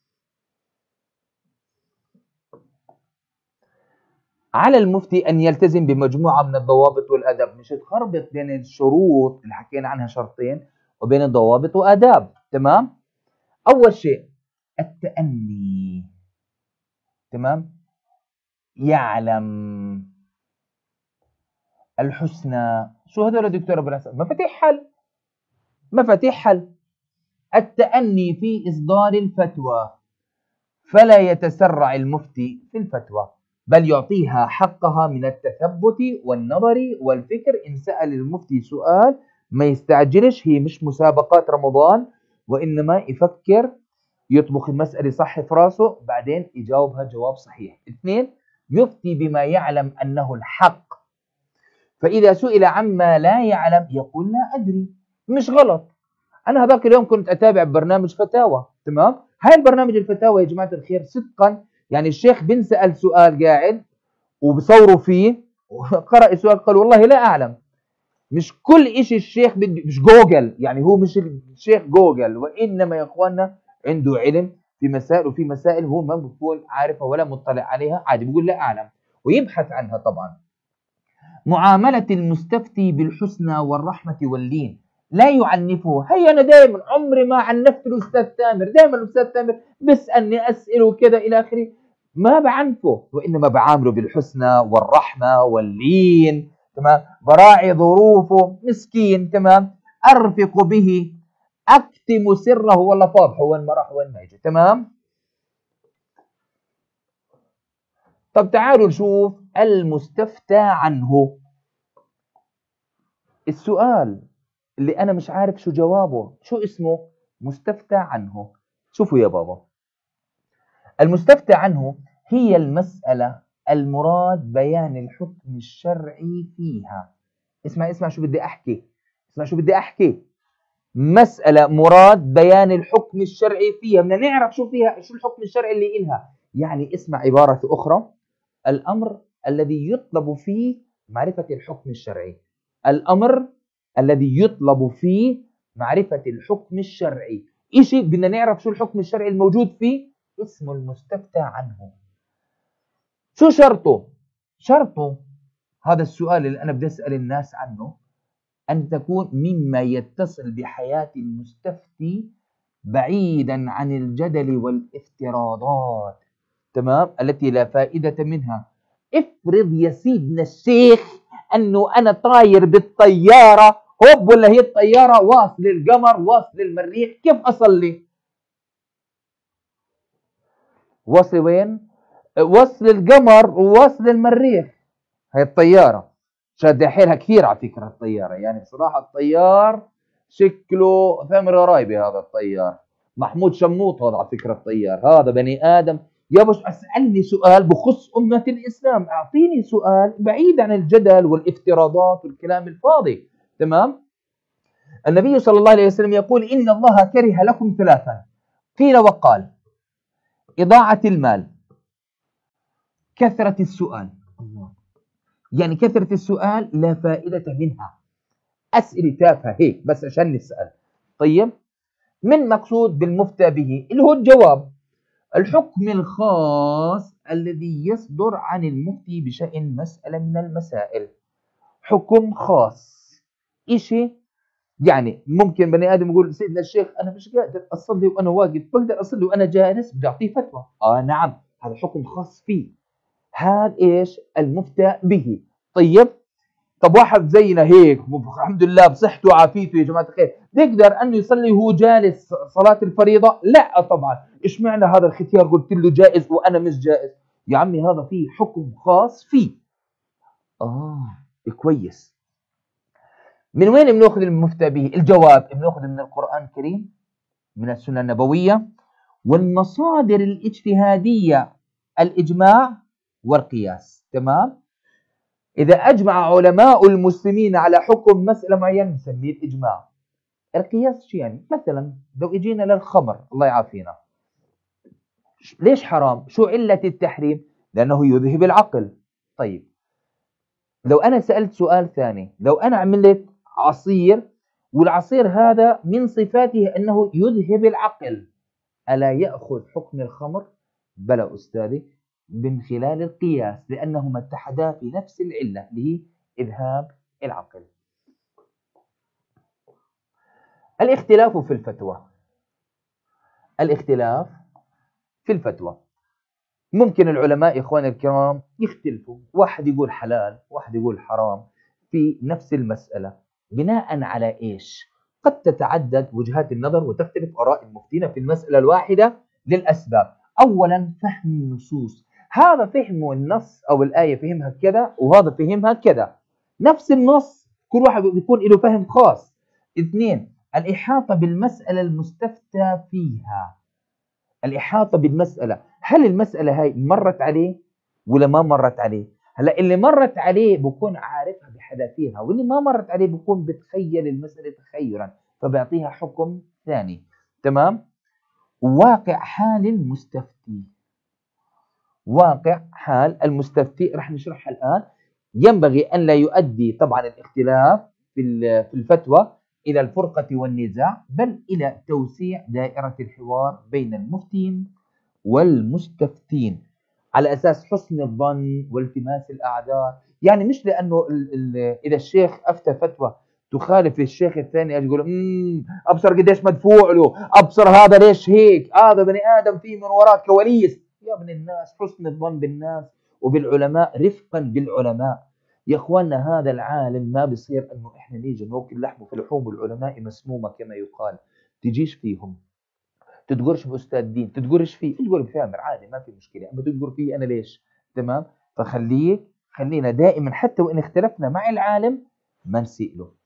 على المفتي أن يلتزم بمجموعة من الضوابط والآداب. مش تخربط بين الشروط اللي حكينا عنها شرطين وبين الضوابط وآداب. تمام؟ أول شيء التأني. تمام؟ يعلم الحسنى. شو هذول دكتور ابو الحسن؟ مفاتيح حل. مفاتيح حل. التأني في إصدار الفتوى، فلا يتسرع المفتي في الفتوى بل يعطيها حقها من التثبت والنظر والفكر. إن سأل المفتي سؤال ما يستعجلش، هي مش مسابقات رمضان، وإنما يفكر يطبخ المسألة صح في راسه بعدين يجاوبها جواب صحيح. اثنين، يفتي بما يعلم أنه الحق، فإذا سئل عما لا يعلم يقول لا أدري. مش غلط. أنا هذاك اليوم كنت أتابع برنامج فتاوى. تمام؟ هاي البرنامج الفتاوى يا جماعة الخير صدقا يعني الشيخ بنسأل سؤال قاعد وبصوروا فيه وقرأ السؤال قال والله لا أعلم. مش كل إشي الشيخ بد... مش جوجل، يعني هو مش الشيخ جوجل، وإنما يا إخواننا عنده علم في مسائل، وفي مسائل هو ما بيكون عارفها ولا مطلع عليها، عادي بيقول لا أعلم ويبحث عنها. طبعا معاملة المستفتي بالحسنى والرحمة واللين، لا يعنفه. هي أنا دائما عمري ما عنفت الأستاذ تامر، دائما الأستاذ تامر بسألني أسئلة وكذا إلى آخره، ما بعنفه، وإنما بعامله بالحسنى والرحمة واللين. تمام؟ براعي ظروفه، مسكين. تمام؟ أرفق به، أكتم سره، والله فاضحه وين ما راح وين ما يجي. تمام؟ طب تعالوا نشوف المستفتى عنه. السؤال اللي أنا مش عارف شو جوابه، شو اسمه؟ مستفتى عنه. شوفوا يا بابا، المستفتى عنه هي المسألة المراد بيان الحكم الشرعي فيها. اسمع اسمع شو بدي أحكي، اسمع شو بدي أحكي. مسألة مراد بيان الحكم الشرعي فيها، بدنا نعرف شو فيها، شو الحكم الشرعي اللي إلها. يعني اسمع عبارة أخرى، الأمر الذي يطلب فيه معرفة الحكم الشرعي. الأمر الذي يطلب فيه معرفة الحكم الشرعي، إشي بدنا نعرف شو الحكم الشرعي الموجود فيه، اسمه المستفتى عنه. شو شرطه؟ شرطه هذا السؤال اللي أنا بدي أسأل الناس عنه أن تكون مما يتصل بحياة المستفتي بعيدا عن الجدل والافتراضات. تمام؟ التي لا فائدة منها. افرض يا سيدنا الشيخ أنه أنا طاير بالطيارة هوب، ولا هي الطيارة واصل القمر واصل المريخ، كيف أصلي؟ وصل وين؟ وصل القمر ووصل المريخ. هي الطيارة شادة حيلها كثير على فكرة الطيارة، يعني بصراحة الطيار شكله ثامر غرايبي. هذا الطيار محمود شموط، هذا على فكرة الطيار، هذا بني آدم. يا بش أسألني سؤال بخص أمة الإسلام، أعطيني سؤال بعيد عن الجدل والافتراضات والكلام الفاضي. تمام؟ النبي صلى الله عليه وسلم يقول إن الله كره لكم ثلاثا، قيل وقال: إضاعة المال، كثرة السؤال. الله، يعني كثرة السؤال لا فائدة منها، أسئلة تافهة هيك بس عشان نسأل. طيب، من مقصود بالمفتى به اللي هو الجواب. الحكم الخاص الذي يصدر عن المفتي بشأن مسألة من المسائل، حكم خاص. إشي يعني ممكن بني آدم يقول سيدنا الشيخ أنا مش قادر أصلي وأنا واقف، بقدر أصلي وأنا جالس، بدي أعطيه فتوى. آه نعم، هذا حكم خاص فيه، هذا إيش؟ المفتى به. طيب، طب واحد زينا هيك الحمد لله بصحته وعافيته يا جماعة الخير، بيقدر أنه يصلي وهو جالس صلاة الفريضة؟ لا طبعا. إيش معنى هذا الختيار قلت له جائز وأنا مش جائز؟ يا عمي هذا فيه حكم خاص فيه. آه كويس. من وين بناخذ المفتى به؟ الجواب بناخذ من القرآن الكريم، من السنة النبوية، والمصادر الاجتهادية، الإجماع والقياس. تمام؟ إذا أجمع علماء المسلمين على حكم مسألة معينة نسميه الإجماع. القياس شو يعني؟ مثلا لو اجينا للخمر، الله يعافينا، ليش حرام؟ شو علة التحريم؟ لأنه يذهب العقل. طيب، لو أنا سألت سؤال ثاني، لو أنا عملت عصير والعصير هذا من صفاته أنه يذهب العقل، ألا يأخذ حكم الخمر؟ بلى أستاذي، من خلال القياس، لأنهما اتحدا في نفس العلة اللي هي إذهاب العقل. الاختلاف في الفتوى، الاختلاف في الفتوى ممكن العلماء إخواني الكرام يختلفوا، واحد يقول حلال واحد يقول حرام في نفس المسألة. بناء على إيش؟ قد تتعدد وجهات النظر وتختلف آراء المفتين في المسألة الواحدة للأسباب. أولا فهم النصوص، هذا فهمه النص أو الآية فهمها كذا وهذا فهمها كذا، نفس النص كل واحد بيكون له فهم خاص. اثنين، الإحاطة بالمسألة المستفتى فيها، الإحاطة بالمسألة، هل المسألة هاي مرت عليه ولا ما مرت عليه؟ هلا اللي مرت عليه بكون عارفها بحذافيرها، واللي ما مرت عليه بكون بتخيل المسألة تخيلا فبيعطيها حكم ثاني. تمام؟ واقع حال المستفتي، واقع حال المستفتي رح نشرحها الآن. ينبغي أن لا يؤدي طبعا الاختلاف في في الفتوى إلى الفرقة والنزاع، بل إلى توسيع دائرة الحوار بين المفتين والمستفتين على أساس حسن الظن والتماس الأعذار. يعني مش لأنه ال ال إذا الشيخ أفتى فتوى تخالف الشيخ الثاني أجي يقول امم أبصر قديش مدفوع له، أبصر هذا ليش هيك، هذا بني آدم فيه من وراء كواليس. يا ابن الناس، حسن الظن بالناس وبالعلماء، رفقا بالعلماء. يا اخواننا هذا العالم ما بصير انه احنا نيجي ناكل لحمه في لحوم العلماء مسمومه كما يقال، تجيش فيهم تتقرش باستاذ دين، تتقرش فيه، تقول بثامر عادي ما في مشكله، اما تتقر فيه انا ليش؟ تمام؟ فخليك خلينا دائما حتى وان اختلفنا مع العالم ما نسيء له.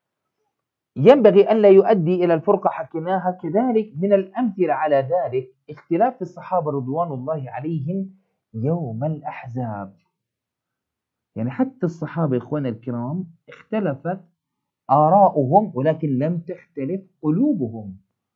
ينبغي ان لا يؤدي الى الفرقه، حكيناها. كذلك من الامثله على ذلك اختلاف الصحابه رضوان الله عليهم يوم الاحزاب. يعني حتى الصحابة إخوانا الكرام اختلفت آراؤهم ولكن لم تختلف قلوبهم.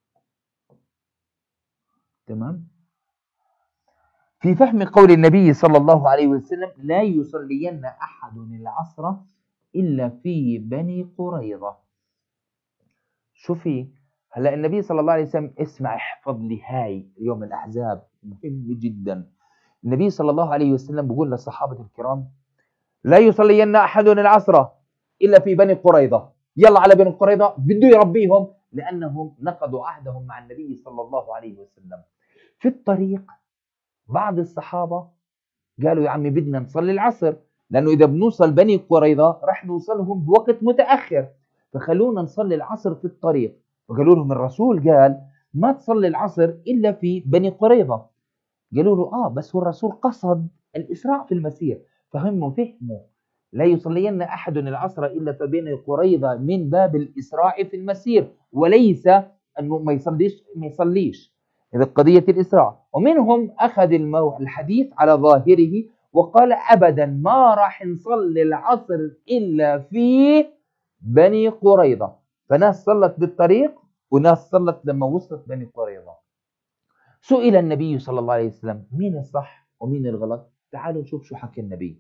تمام؟ في فهم قول النبي صلى الله عليه وسلم: لا يصلين أحد العصر إلا في بني قريظة. شو في؟ هلا النبي صلى الله عليه وسلم، اسمع احفظ لي هاي يوم الأحزاب مهم جدا. النبي صلى الله عليه وسلم بيقول للصحابة الكرام: لا يصلين أحد العصر إلا في بني قريظة. يلا على بني قريظة بده يربيهم لأنهم نقضوا عهدهم مع النبي صلى الله عليه وسلم. في الطريق بعض الصحابة قالوا: يا عمي بدنا نصلي العصر، لأنه إذا بنوصل بني قريظة رح نوصلهم بوقت متأخر، فخلونا نصلي العصر في الطريق. فقالوا لهم: الرسول قال ما تصلي العصر إلا في بني قريظة. قالوا له اه بس هو الرسول قصد الاسراع في المسير، فهم فهموا لا يصلين احد العصر الا فبين قريظه من باب الاسراع في المسير، وليس انه ما يصليش ما يصليش. هذه قضيه الاسراع. ومنهم اخذ المو... الحديث على ظاهره وقال ابدا ما راح نصلي العصر الا في بني قريظه، فناس صلت بالطريق وناس صلت لما وصلت بني قريظه. سئل النبي صلى الله عليه وسلم مين الصح ومين الغلط؟ تعالوا نشوف شو حكى النبي.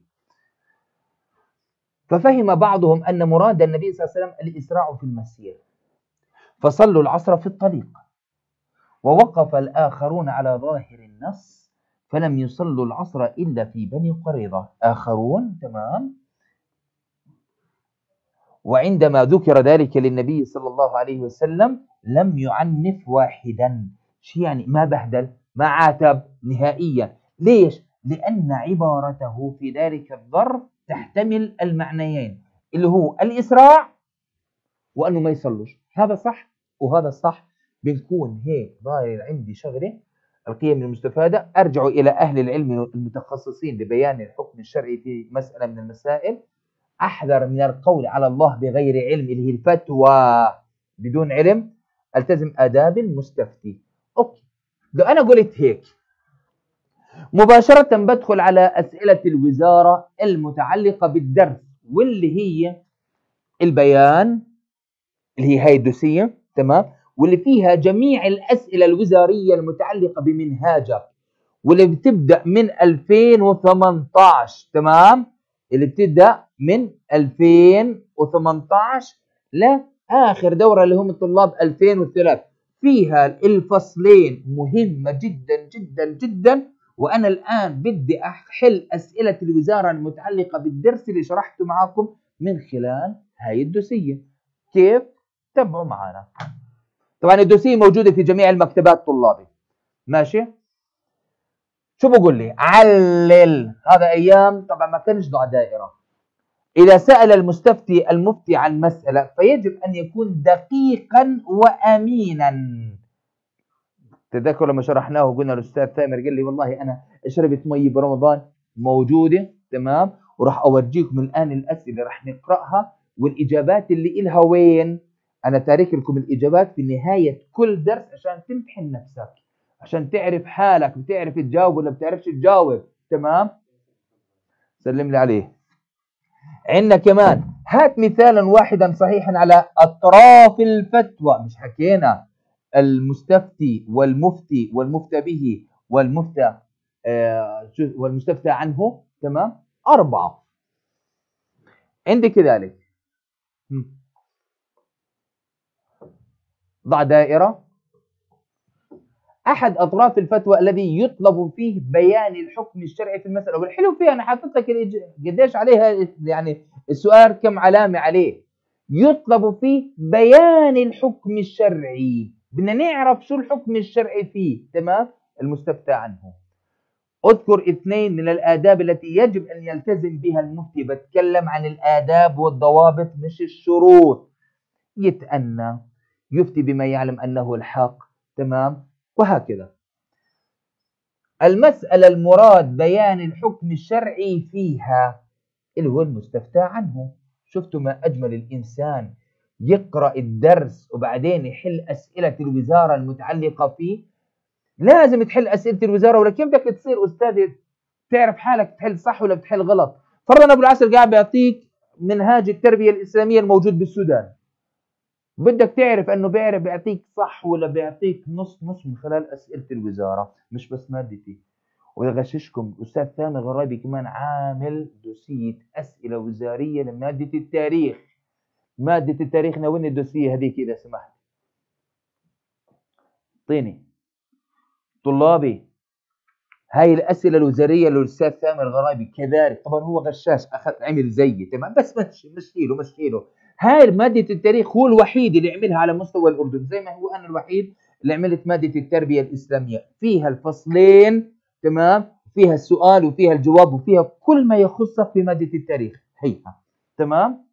ففهم بعضهم أن مراد النبي صلى الله عليه وسلم الإسراع في المسير، فصلوا العصر في الطريق، ووقف الآخرون على ظاهر النص فلم يصلوا العصر إلا في بني قريظة. آخرون تمام. وعندما ذكر ذلك للنبي صلى الله عليه وسلم لم يعنف واحدا. شو يعني؟ ما بهدل، ما عاتب نهائيا. ليش؟ لأن عبارته في ذلك الظرف تحتمل المعنيين اللي هو الإسراع وأنه ما يصلوش. هذا صح وهذا صح. بنكون هيك ضايل عندي شغلة القيم المستفادة، أرجع إلى أهل العلم المتخصصين لبيان الحكم الشرعي في مسألة من المسائل. أحذر من القول على الله بغير علم اللي هي الفتوى بدون علم. التزم آداب المستفتي. أوكي، لو أنا قلت هيك مباشرة بدخل على أسئلة الوزارة المتعلقة بالدرس، واللي هي البيان اللي هي هاي الدوسية تمام، واللي فيها جميع الأسئلة الوزارية المتعلقة بمنهاجك، واللي بتبدأ من ألفين وثمانية عشر تمام، اللي بتبدأ من ألفين وثمانية عشر لآخر دورة اللي هم الطلاب ألفين وثلاثة. فيها الفصلين مهمة جدا جدا جدا. وأنا الآن بدي أحل أسئلة الوزارة المتعلقة بالدرس اللي شرحته معكم من خلال هاي الدوسية. كيف؟ تابعوا معنا. طبعا الدوسية موجودة في جميع المكتبات طلابي. ماشي؟ شو بقول لي؟ علل. هذا أيام طبعا ما كانش ضع دائرة. إذا سأل المستفتي المفتي عن مسألة فيجب أن يكون دقيقا وأمينا. تذكر لما شرحناه وقلنا الأستاذ ثامر قال لي والله أنا شربت مي برمضان، موجودة تمام، وراح أورجيكم الآن الأسئلة راح نقرأها والإجابات اللي إلها وين. أنا تارك لكم الإجابات في نهاية كل درس عشان تمتحن نفسك، عشان تعرف حالك بتعرف تجاوب ولا بتعرفش تجاوب. تمام، سلم لي عليه. عندنا كمان هات مثالا واحدا صحيحا على أطراف الفتوى. مش حكينا المستفتي والمفتي والمفتى به والمفتى آه والمستفتى عنه تمام، أربعة. عندي كذلك ضع دائرة. أحد أطراف الفتوى الذي يطلب فيه بيان الحكم الشرعي في المسألة. والحلو فيها أنا حاطط لك قديش عليها يعني السؤال كم علامة عليه. يطلب فيه بيان الحكم الشرعي، بدنا نعرف شو الحكم الشرعي فيه تمام. المستفتى عنه. اذكر اثنين من الآداب التي يجب أن يلتزم بها المفتي. بتكلم عن الآداب والضوابط مش الشروط. يتأنى، يفتي بما يعلم أنه الحق تمام، وهكذا. المسألة المراد بيان الحكم الشرعي فيها اللي هو المستفتى عنه. شفتوا ما أجمل الإنسان يقرأ الدرس وبعدين يحل أسئلة الوزارة المتعلقة فيه. لازم تحل أسئلة الوزارة، ولا كيف بدك تصير أستاذ تعرف حالك تحل صح ولا بتحل غلط. فرضا أبو العسل قاعد بيعطيك منهاج التربية الإسلامية الموجود بالسودان، بدك تعرف أنه بيعرف بيعطيك صح ولا بيعطيك نص نص من خلال أسئلة الوزارة مش بس مادتي. وغششكم أستاذ ثامر غرايبي كمان عامل دوسية أسئلة وزارية لمادة التاريخ. مادة التاريخ ناولني الدوسية هذيك إذا سمحت. طيني طلابي هاي الأسئلة الوزارية للأستاذ ثامر غرايبي كذلك. طبعا هو غشاش أخذ عمل زيي تمام، بس مش مشكيله مشكيله. هاي مادة التاريخ هو الوحيد اللي عملها على مستوى الأردن، زي ما هو أنا الوحيد اللي عملت مادة التربية الإسلامية. فيها الفصلين تمام، فيها السؤال وفيها الجواب وفيها كل ما يخصك في مادة التاريخ هيها تمام.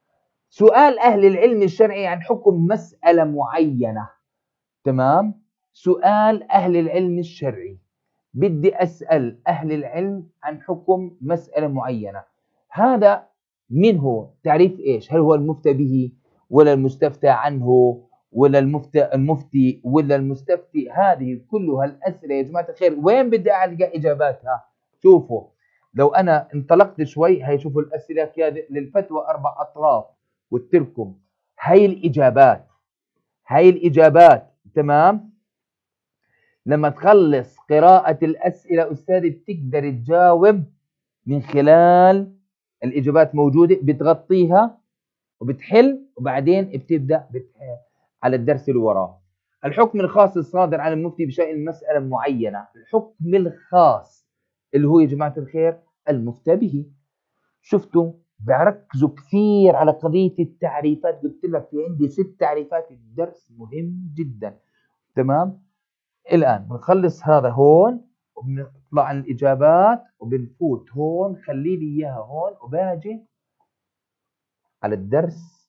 سؤال أهل العلم الشرعي عن حكم مسألة معينة تمام. سؤال أهل العلم الشرعي، بدي أسأل أهل العلم عن حكم مسألة معينة. هذا من هو؟ تعريف إيش؟ هل هو المفتى به ولا المستفتى عنه ولا المفتى المفتي ولا المستفتي؟ هذه كلها الأسئلة يا جماعة الخير وين بدي ألقى إجاباتها؟ شوفوا لو أنا انطلقت شوي، هي شوفوا الأسئلة للفتوى أربع أطراف واتركم هاي الإجابات، هاي الإجابات تمام. لما تخلص قراءة الأسئلة أستاذي بتقدر تجاوب من خلال الإجابات موجودة، بتغطيها وبتحل وبعدين بتبدأ بتحل على الدرس اللي وراه. الحكم الخاص الصادر على المفتي بشأن مسألة معينة، الحكم الخاص اللي هو يا جماعة الخير المفتى به. شفتوا بركزوا كثير على قضية التعريفات، قلت لك في عندي ست تعريفات، الدرس مهم جدا تمام. الآن بنخلص هذا هون وبنطلع عن الإجابات وبنفوت هون، خلي لي إياها هون وباجي على الدرس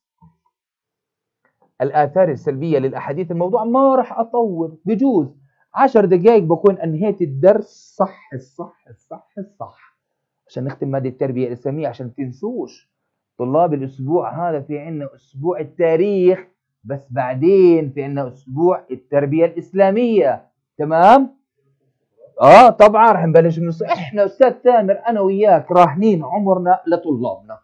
الآثار السلبية للأحاديث الموضوع. ما راح أطول، بجوز عشر دقائق بكون أنهيت الدرس صح الصح الصح الصح عشان نختم مادة التربية الإسلامية. عشان تنسوش طلاب الأسبوع هذا في عنا أسبوع التاريخ، بس بعدين في عنا أسبوع التربية الإسلامية تمام. اه طبعا رح نبلش من الص... احنا استاذ تامر انا وياك راهنين عمرنا لطلابنا.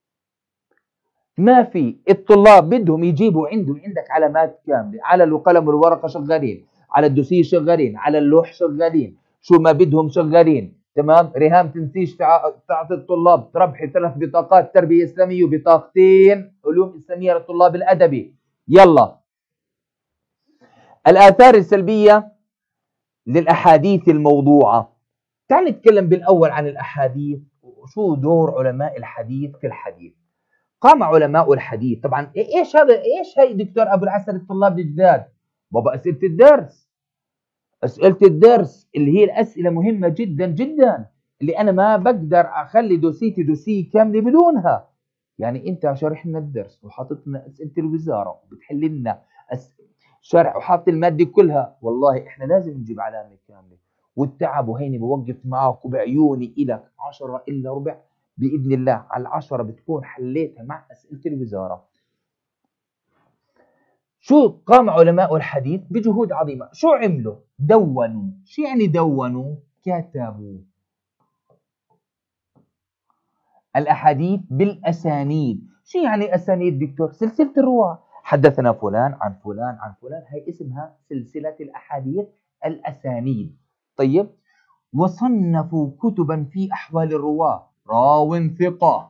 ما في الطلاب بدهم يجيبوا عنده عندك علامات كامله، على القلم والورقه شغالين، على الدوسيه شغالين، على اللوح شغالين، شو ما بدهم شغالين تمام. ريهام تنسيش تعطي الطلاب تربحي ثلاث بطاقات تربيه اسلاميه وبطاقتين علوم اسلاميه للطلاب الادبي. يلا الاثار السلبيه للأحاديث الموضوعة. تعال نتكلم بالأول عن الأحاديث وشو دور علماء الحديث في الحديث. قام علماء الحديث طبعا إيش هذا؟ إيش هي دكتور أبو العسل الطلاب الجداد؟ بابا أسئلة الدرس، أسئلة الدرس اللي هي الأسئلة مهمة جدا جدا، اللي أنا ما بقدر أخلي دوسيتي دوسية كاملة بدونها. يعني أنت شارح لنا الدرس وحاطط لنا أسئلة الوزارة وبتحل لنا أس... شرح وحاطط المادة كلها، والله احنا لازم نجيب علامة كاملة. والتعب وهيني بوقف معك وبعيوني إلك عشرة إلا ربع بإذن الله، على العشرة بتكون حليتها مع أسئلة الوزارة. شو قام علماء الحديث بجهود عظيمة؟ شو عملوا؟ دونوا. شو يعني دونوا؟ كتبوا الأحاديث بالأسانيد. شو يعني أسانيد دكتور؟ سلسلة الرواة، حدثنا فلان عن فلان عن فلان، هي اسمها سلسلة الأحاديث الأسانيد. طيب وصنفوا كتبا في أحوال الرواة، راو ثقة،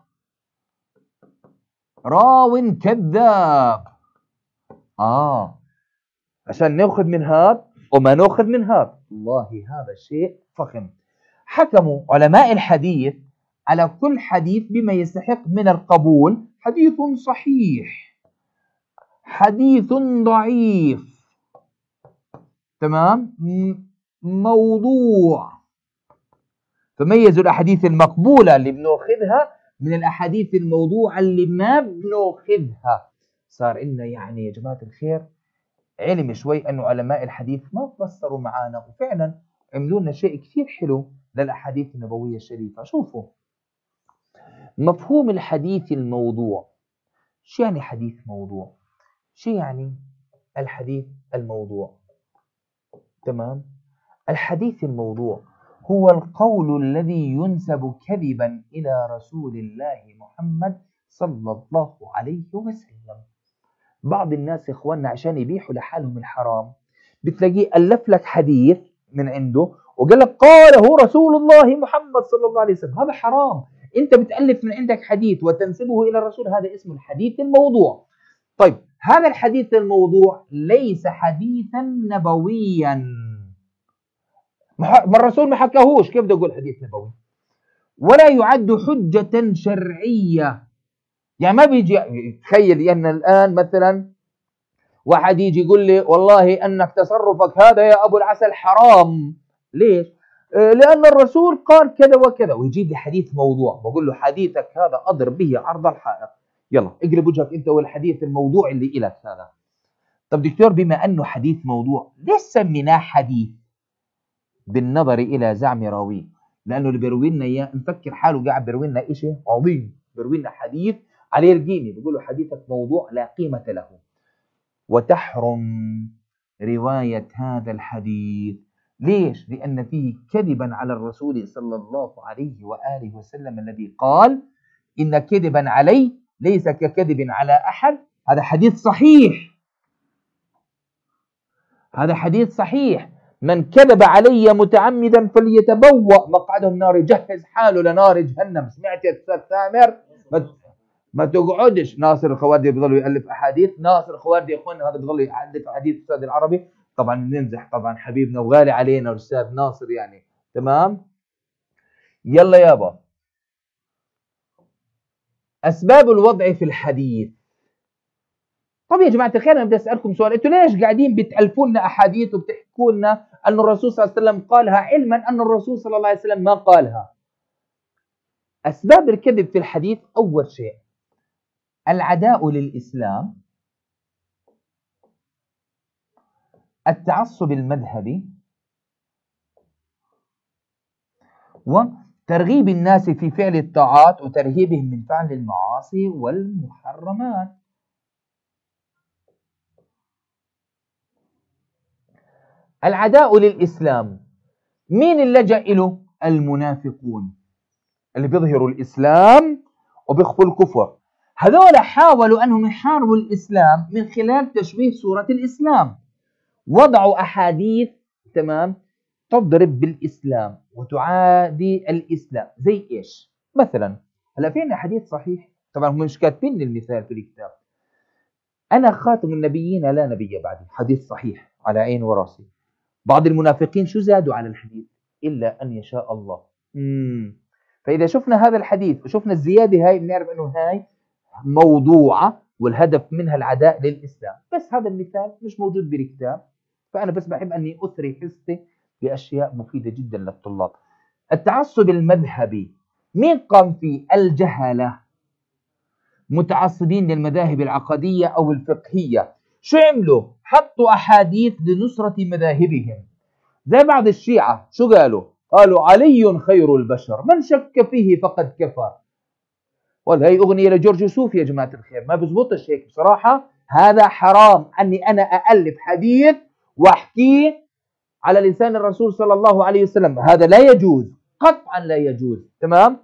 راو كذاب، آه عشان نأخذ من هذا وما نأخذ من هذا. والله هذا شيء فخم. حكموا علماء الحديث على كل حديث بما يستحق من القبول، حديث صحيح، حديث ضعيف تمام، موضوع. فميزوا الأحاديث المقبولة اللي بنأخذها من الأحاديث الموضوعة اللي ما بنأخذها. صار إلنا يعني يا جماعة الخير علم شوي أنه علماء الحديث ما فسروا معانا، وفعلا عملوا لنا شيء كثير حلو للأحاديث النبوية الشريفة. شوفوا مفهوم الحديث الموضوع. شو يعني حديث موضوع؟ شو يعني الحديث الموضوع؟ تمام. الحديث الموضوع هو القول الذي ينسب كذبا إلى رسول الله محمد صلى الله عليه وسلم. بعض الناس إخواننا عشان يبيحوا لحالهم الحرام بتلاقيه ألف لك حديث من عنده وقال لك قاله رسول الله محمد صلى الله عليه وسلم. هذا حرام. أنت بتألف من عندك حديث وتنسبه إلى الرسول، هذا اسمه الحديث الموضوع. طيب هذا الحديث الموضوع ليس حديثا نبويا، ما الرسول ما حكاهوش، كيف بدي أقول حديث نبوي؟ ولا يعد حجة شرعية. يعني ما بيجي تخيل يعني الآن مثلا واحد يجي يقول لي والله أنك تصرفك هذا يا أبو العسل حرام. ليش؟ لأن الرسول قال كذا وكذا، ويجيب لي حديث موضوع. بقول له حديثك هذا أضرب به عرض الحائط، يلا اقلب وجهك أنت والحديث الموضوع اللي إلك هذا. طب دكتور، بما أنه حديث موضوع ليش سميناه حديث؟ بالنظر إلى زعم راويه، لأنه اللي بيروي لنا إياه مفكر حاله قاعد بيروي لنا شيء عظيم، بيروي لنا حديث عليه القيمة، بيقول له حديثك موضوع لا قيمة له. وتحرم رواية هذا الحديث. ليش؟ لأن فيه كذبا على الرسول صلى الله عليه وآله وسلم الذي قال إن كذبا علي ليس ككذب على أحد. هذا حديث صحيح، هذا حديث صحيح. من كذب علي متعمدا فليتبوأ مقعده النار، جهز حاله لنار جهنم. سمعت يا أستاذ ثامر؟ ما تقعدش. ناصر الخواردي بيضل يألف أحاديث، ناصر الخواردي يا إخواننا هذا بيضل يألف أحاديث الأستاذ العربي. طبعا ننزح طبعا حبيبنا وغالي علينا الأستاذ ناصر يعني، تمام. يلا يابا، أسباب الوضع في الحديث. طب يا جماعة الخير، أنا بدي أسألكم سؤال، أنتوا ليش قاعدين بتألفوا لنا أحاديث وبتحكوا لنا أن الرسول صلى الله عليه وسلم قالها، علما أن الرسول صلى الله عليه وسلم ما قالها؟ أسباب الكذب في الحديث، أول شيء العداء للإسلام، التعصب المذهبي، وترغيب الناس في فعل الطاعات وترهيبهم من فعل المعاصي والمحرمات. العداء للإسلام، مين اللي لجأ له؟ المنافقون اللي بيظهروا الإسلام وبيخفوا الكفر. هذول حاولوا أنهم يحاربوا الإسلام من خلال تشويه صورة الإسلام، وضعوا أحاديث تمام تضرب بالإسلام وتعادي الإسلام. زي إيش؟ مثلا هلا فينا حديث صحيح، طبعا هم مش كاتبين المثال في الكتاب، أنا خاتم النبيين لا نبي بعدي، حديث صحيح على عين وراسي. بعض المنافقين شو زادوا على الحديث؟ إلا أن يشاء الله. مم. فإذا شفنا هذا الحديث وشفنا الزيادة هاي بنعرف أنه هاي موضوعة والهدف منها العداء للإسلام. بس هذا المثال مش موجود بالكتاب، فأنا بس بحب أني أثري حصتي بأشياء مفيدة جدا للطلاب. التعصب المذهبي، مين قام فيه؟ الجهلة، متعصبين للمذاهب العقدية أو الفقهية. شو عملوا؟ حطوا أحاديث لنصرة مذاهبهم. زي بعض الشيعة شو قالوا؟ قالوا علي خير البشر، من شك فيه فقد كفر. ولا هي أغنية لجورج وسوف يا جماعة الخير، ما بزبطش هيك بصراحة. هذا حرام أني أنا أألف حديث وأحكيه على لسان الرسول صلى الله عليه وسلم، هذا لا يجوز، قطعا لا يجوز، تمام.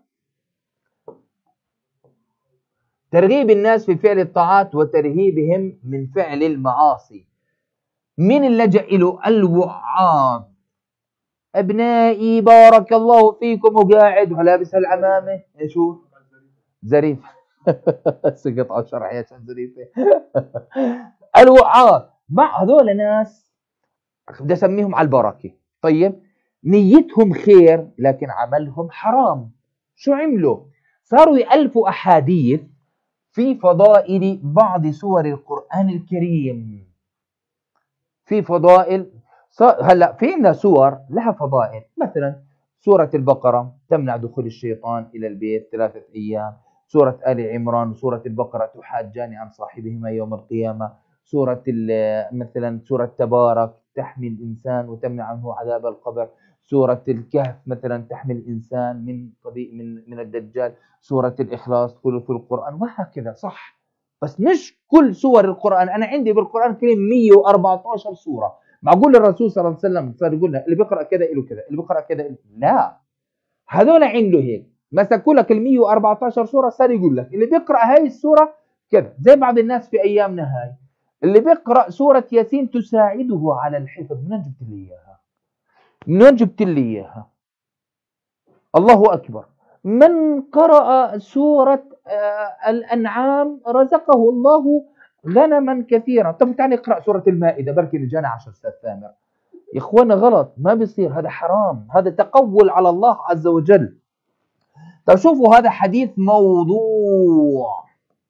ترغيب الناس في فعل الطاعات وترهيبهم من فعل المعاصي. من اللي لجأ له؟ الوعاظ. أبنائي بارك الله فيكم، وقاعد ولابس العمامة شو زريف سقط على الشرع يا شان زريفة. الوعاظ مع هذول ناس بدي اسميهم على البركة. طيب نيتهم خير لكن عملهم حرام. شو عملوا؟ صاروا يألفوا أحاديث في فضائل بعض سور القرآن الكريم. في فضائل هلا في عندنا سور لها فضائل، مثلا سورة البقرة تمنع دخول الشيطان إلى البيت ثلاثة أيام، سورة آل عمران وسورة البقرة تحاجان عن صاحبهما يوم القيامة، سورة مثلا سورة تبارك تحمي الإنسان وتمنع عنه عذاب القبر، سورة الكهف مثلا تحمي الإنسان من من من الدجال، سورة الإخلاص ثلث القرآن، وهكذا. صح، بس مش كل سور القرآن. أنا عندي بالقرآن الكريم مئة وأربعة عشر سورة، معقول الرسول صلى الله عليه وسلم صار يقول لنا اللي بيقرأ كذا له كذا، اللي بيقرأ كذا له؟ لا، هذول عنده هيك مسكوا لك ال مئة وأربعة عشر سورة، صار يقول لك اللي بيقرأ هاي السورة كذا. زي بعض الناس في أيامنا هاي اللي بيقرأ سورة ياسين تساعده على الحفظ. من جبت لي إياها؟ من جبت لي إياها؟ الله أكبر. من قرأ سورة آه الأنعام رزقه الله غنما كثيرا. طب تعالى اقرأ سورة المائدة، بركي رجعنا عشر أستاذ ثامر. يا إخوانا غلط، ما بيصير، هذا حرام، هذا تقول على الله عز وجل. طب شوفوا هذا حديث موضوع.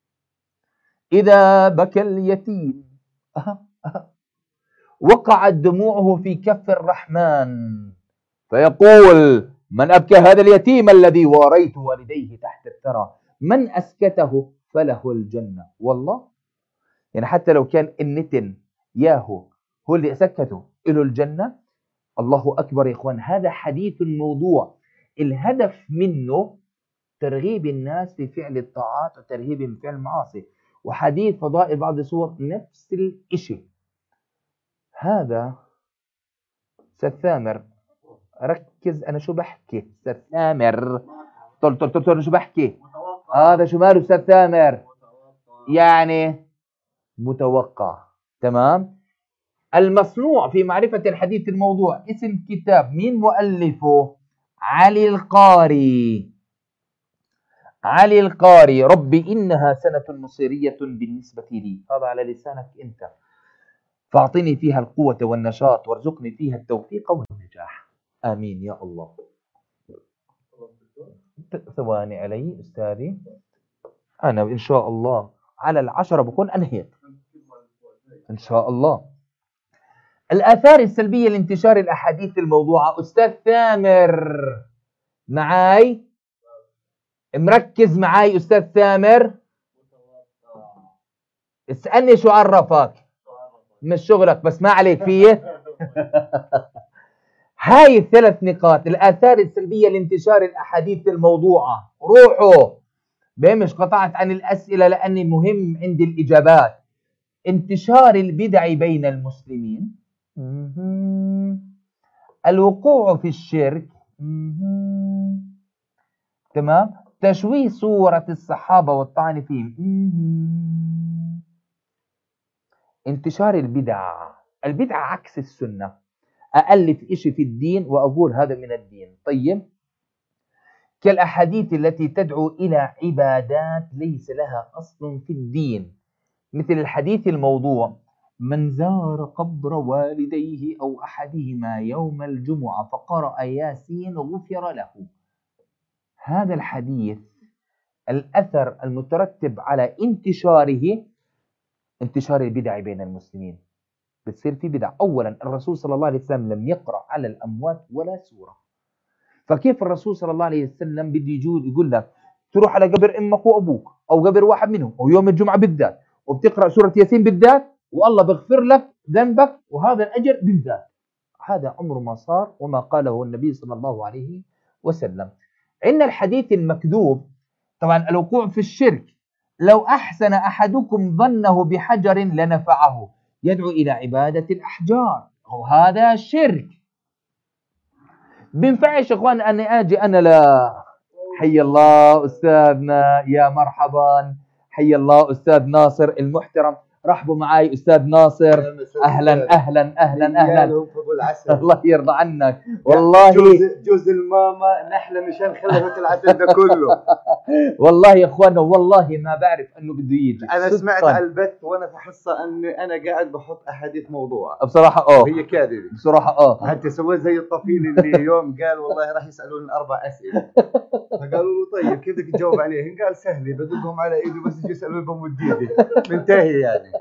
إذا بكى اليتيم أه أه وقعت دموعه في كف الرحمن فيقول من أبكى هذا اليتيم الذي واريت والديه تحت الثرى، من أسكته فله الجنة. والله يعني حتى لو كان النتن ياهو هو اللي سكته له الجنة. الله أكبر يا إخوان، هذا حديث الموضوع الهدف منه ترغيب الناس في فعل الطاعات وترهيب من فعل المعاصي. وحديث فضائل بعض الصور نفس الشيء. هذا أستاذ ثامر ركز، أنا شو بحكي أستاذ ثامر؟ طل طل طل طل شو بحكي؟ هذا شو ماله أستاذ ثامر؟ يعني متوقع. تمام. المصنوع في معرفة الحديث الموضوع اسم كتاب، مين مؤلفه؟ علي القاري. علي القاري. ربي إنها سنة مصيرية بالنسبة لي، هذا على لسانك أنت، فأعطني فيها القوة والنشاط وارزقني فيها التوفيق والنجاح، آمين يا الله. ثواني علي أستاذي، أنا إن شاء الله على العشرة بكون أنهيت إن شاء الله. الآثار السلبية لانتشار الأحاديث الموضوعة. أستاذ ثامر معاي؟ مركز معاي أستاذ ثامر؟ اسألني شو عرفك؟ مش شغلك بس ما عليك فيه. هاي الثلاث نقاط، الآثار السلبية لانتشار الأحاديث الموضوعة. روحوا مش قطعت عن الأسئلة لأني مهم عندي الإجابات. انتشار البدع بين المسلمين، الوقوع في الشرك، تمام، تشويه صورة الصحابة والطعن فيهم، انتشار البدع. البدع عكس السنة. أألف إشي في الدين وأقول هذا من الدين. طيب، كالأحاديث التي تدعو إلى عبادات ليس لها أصل في الدين، مثل الحديث الموضوع: من زار قبر والديه أو أحدهما يوم الجمعة فقرأ ياسين غفر له. هذا الحديث الأثر المترتب على انتشاره انتشار البدع بين المسلمين. بتصير في بدع. أولا الرسول صلى الله عليه وسلم لم يقرأ على الأموات ولا سورة، فكيف الرسول صلى الله عليه وسلم بده يجول يقول لك تروح على قبر أمك وأبوك أو قبر واحد منهم أو يوم الجمعة بالذات وبتقرأ سورة ياسين بالذات والله بغفر لك ذنبك وهذا الأجر بالذات؟ هذا عمره ما صار وما قاله النبي صلى الله عليه وسلم. عندنا الحديث المكذوب. طبعا الوقوع في الشرك: لو أحسن أحدكم ظنه بحجر لنفعه، يدعو إلى عبادة الأحجار، وهذا شرك. بينفعش إخوان أني أجي أنا لا حي الله أستاذنا، يا مرحبا، حي الله أستاذ ناصر المحترم، رحبوا معي أستاذ ناصر، أهلا أهلا أهلا أهلا. الله يرضى عنك والله. جوز, جوز الماما نحن مشان خلفت العسل ده كله. والله يا إخوانا والله ما بعرف أنه بده يجي. أنا سمعت على البث وأنا في حصة أني أنا قاعد بحط أحاديث موضوع بصراحة آه هي كاذبة بصراحة آه حتى سويت زي الطفيل اللي يوم قال والله راح يسألون أربع أسئلة، فقالوا له طيب كيف بدك تجاوب عليهم؟ قال سهلة، بدقهم على إيدي بس يجي يسألون بمد إيدي، منتهي يعني.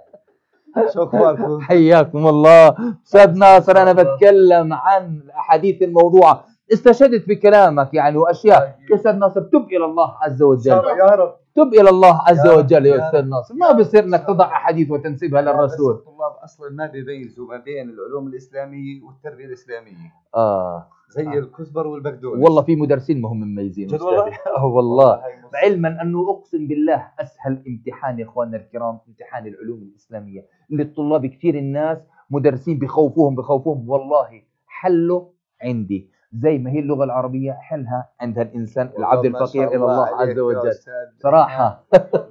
شو أخباركم؟ حياكم الله أستاذ ناصر. أنا بتكلم عن الأحاديث الموضوعة، استشهدت بكلامك يعني وأشياء. يا أستاذ ناصر تب إلى الله عز وجل، يا رب تب إلى الله عز وجل يا أستاذ ناصر. ما بصير إنك تضع أحاديث وتنسبها للرسول. الطلاب أصلا ما بيميزوا ما بين العلوم الإسلامية والتربية الإسلامية. آه زي آه. الكزبر والبقدونس. والله في مدرسين ما هم مميزين جد والله؟ اه والله. علما أنه أقسم بالله أسهل امتحان يا إخواننا الكرام امتحان العلوم الإسلامية للطلاب. كثير الناس مدرسين بخوفوهم بخوفوهم والله حله عندي. زي ما هي اللغة العربية حلها عند الإنسان العبد الفقير إلى الله عز وجل. صراحة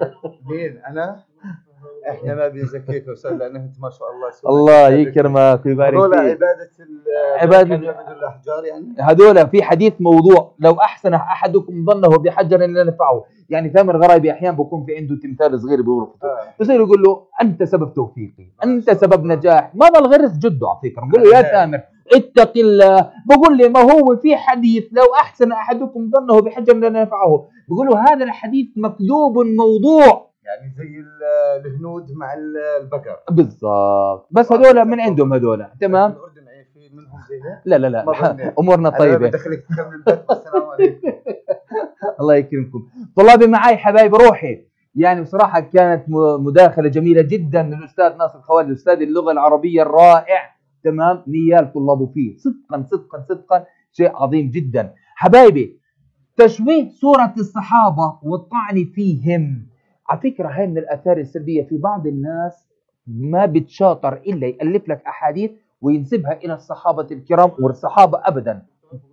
مين أنا؟ احنا ما بنزكيك يا استاذ لانه انت ما شاء الله الله يكرمك ويبارك فيك. هذول عباده عباده الاحجار يعني. هذول في حديث موضوع: لو احسن احدكم ظنه بحجر لنفعه. يعني ثامر غرايبي احيانا بكون في عنده تمثال صغير بغرفته آه. بصير يقول له انت سبب توفيقي، انت سبب نجاح. ما بالغرس جده على فكره. بقول له يا ثامر اتق الله. بقول لي ما هو في حديث لو احسن احدكم ظنه بحجر لنفعه، بقول له هذا الحديث مكذوب موضوع. يعني زي الهنود مع البقر بالضبط. بس هذول من عندهم هذول تمام. الاردن في منهم زي هيك؟ لا لا لا امورنا طيبه. بدخلك تكمل البث. السلام عليكم. الله يكرمكم. طلابي معي حبايب روحي، يعني بصراحة كانت مداخلة جميلة جدا من الأستاذ ناصر خوالد، أستاذ اللغة العربية الرائع. تمام، نيال طلابه فيه صدقا صدقا صدقا شيء عظيم جدا. حبايبي، تشويه صورة الصحابة والطعن فيهم، على فكرة هاي من الآثار السلبية في بعض الناس، ما بتشاطر إلا يألف لك أحاديث وينسبها إلى الصحابة الكرام والصحابة أبدا.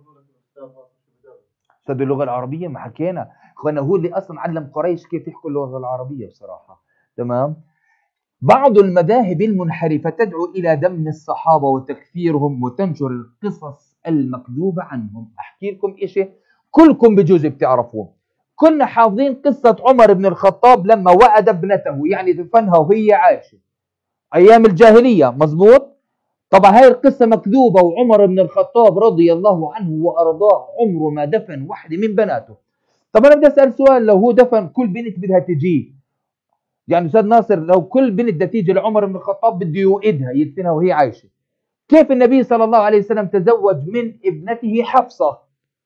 أستاذ اللغة العربية ما حكينا اخوانا، هو اللي اصلا علم قريش كيف يحكوا اللغه العربيه بصراحه. تمام. بعض المذاهب المنحرفه تدعو الى دم الصحابه وتكفيرهم وتنشر القصص المكذوبه عنهم. احكي لكم شيء كلكم بجوز بتعرفوه، كنا حافظين قصه عمر بن الخطاب لما وأد ابنته، يعني دفنها وهي عايشه ايام الجاهليه، مزبوط؟ طبعا هاي القصه مكذوبه، وعمر بن الخطاب رضي الله عنه وارضاه عمره ما دفن واحده من بناته. طب انا بدي اسال سؤال، لو هو دفن كل بنت بدها تجي، يعني استاذ ناصر لو كل بنت بدها تيجي لعمر بن الخطاب بده يوئدها يدفنها وهي عايشه، كيف النبي صلى الله عليه وسلم تزوج من ابنته حفصه؟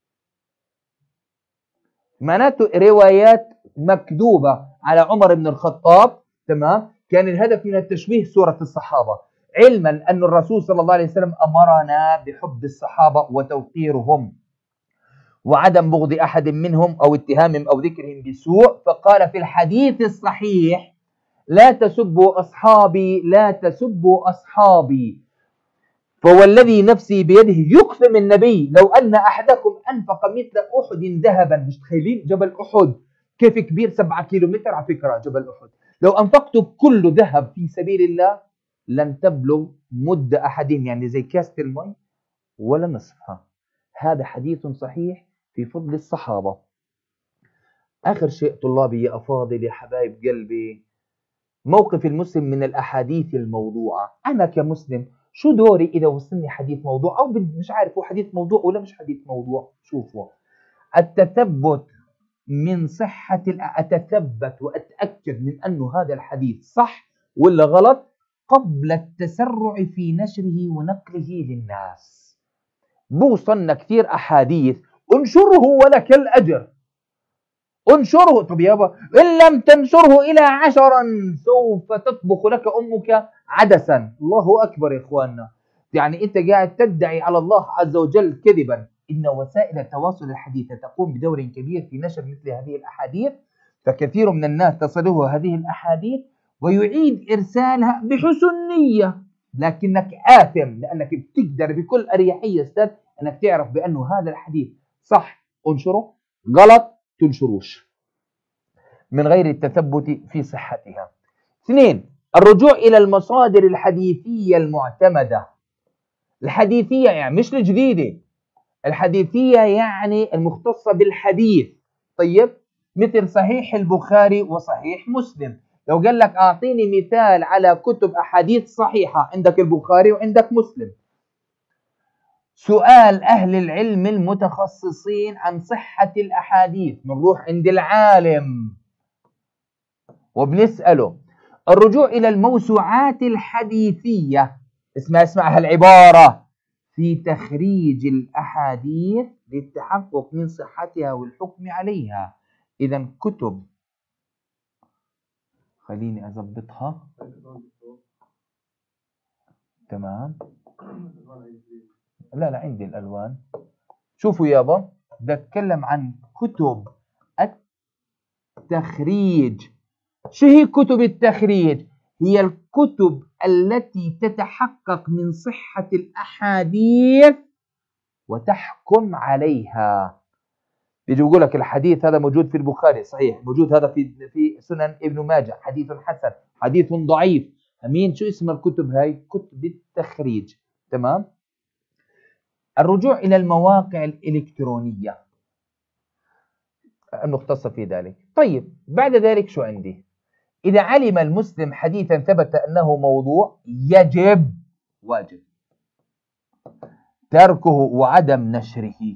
معناته روايات مكذوبه على عمر بن الخطاب. تمام. كان الهدف من التشويه صوره الصحابه، علما ان الرسول صلى الله عليه وسلم امرنا بحب الصحابه وتوقيرهم وعدم بغض أحد منهم أو اتهامهم أو ذكرهم بسوء، فقال في الحديث الصحيح: لا تسبوا أصحابي لا تسبوا أصحابي، فوالذي نفسي بيده يقسم النبي لو أن أحدكم أنفق مثل أحد ذهبا، مش تخيلين جبل أحد كيف كبير، سبعة كيلو متر على فكرة جبل أحد، لو أنفقت كل ذهب في سبيل الله لن تبلغ مد أحدهم، يعني زي كاسة المي ولا نصفها. هذا حديث صحيح في فضل الصحابة. آخر شيء طلابي يا أفاضل يا حبايب قلبي، موقف المسلم من الأحاديث الموضوعة. أنا كمسلم شو دوري إذا وصلني حديث موضوع أو مش عارف هو حديث موضوع ولا مش حديث موضوع؟ شوفوا، التثبت من صحة، أتثبت وأتأكد من أنه هذا الحديث صح ولا غلط قبل التسرع في نشره ونقله للناس. بوصلنا كثير أحاديث، انشره ولك الأجر، انشره. طب يابا إن لم تنشره إلى عشرا سوف تطبخ لك أمك عدسا. الله أكبر يا إخواننا، يعني أنت قاعد تدعي على الله عز وجل كذبا. إن وسائل التواصل الحديثة تقوم بدور كبير في نشر مثل هذه الأحاديث، فكثير من الناس تصله هذه الأحاديث ويعيد إرسالها بحسن نية، لكنك آثم لأنك بتقدر بكل أريحية أستاذ أنك تعرف بأنه هذا الحديث صح انشره، غلط تنشروش، من غير التثبت في صحتها. اثنين، الرجوع إلى المصادر الحديثية المعتمدة. الحديثية يعني مش الجديدة، الحديثية يعني المختصة بالحديث. طيب، مثل صحيح البخاري وصحيح مسلم. لو قال لك أعطيني مثال على كتب أحاديث صحيحة، عندك البخاري وعندك مسلم. سؤال أهل العلم المتخصصين عن صحة الأحاديث، بنروح عند العالم وبنسأله. الرجوع إلى الموسوعات الحديثية، اسمع اسمع هالعبارة: في تخريج الأحاديث للتحقق من صحتها والحكم عليها. إذا كتب، خليني أضبطها تمام. لا لا عندي الألوان. شوفوا يابا، بدي أتكلم عن كتب التخريج. شو هي كتب التخريج؟ هي الكتب التي تتحقق من صحة الأحاديث وتحكم عليها. بيجي يقول لك الحديث هذا موجود في البخاري صحيح، موجود هذا في في سنن ابن ماجه حديث حسن، حديث ضعيف. أمين شو اسم الكتب هاي؟ كتب التخريج. تمام. الرجوع إلى المواقع الإلكترونية المختصة في ذلك. طيب، بعد ذلك شو عندي؟ إذا علم المسلم حديثا ثبت أنه موضوع، يجب واجب تركه وعدم نشره،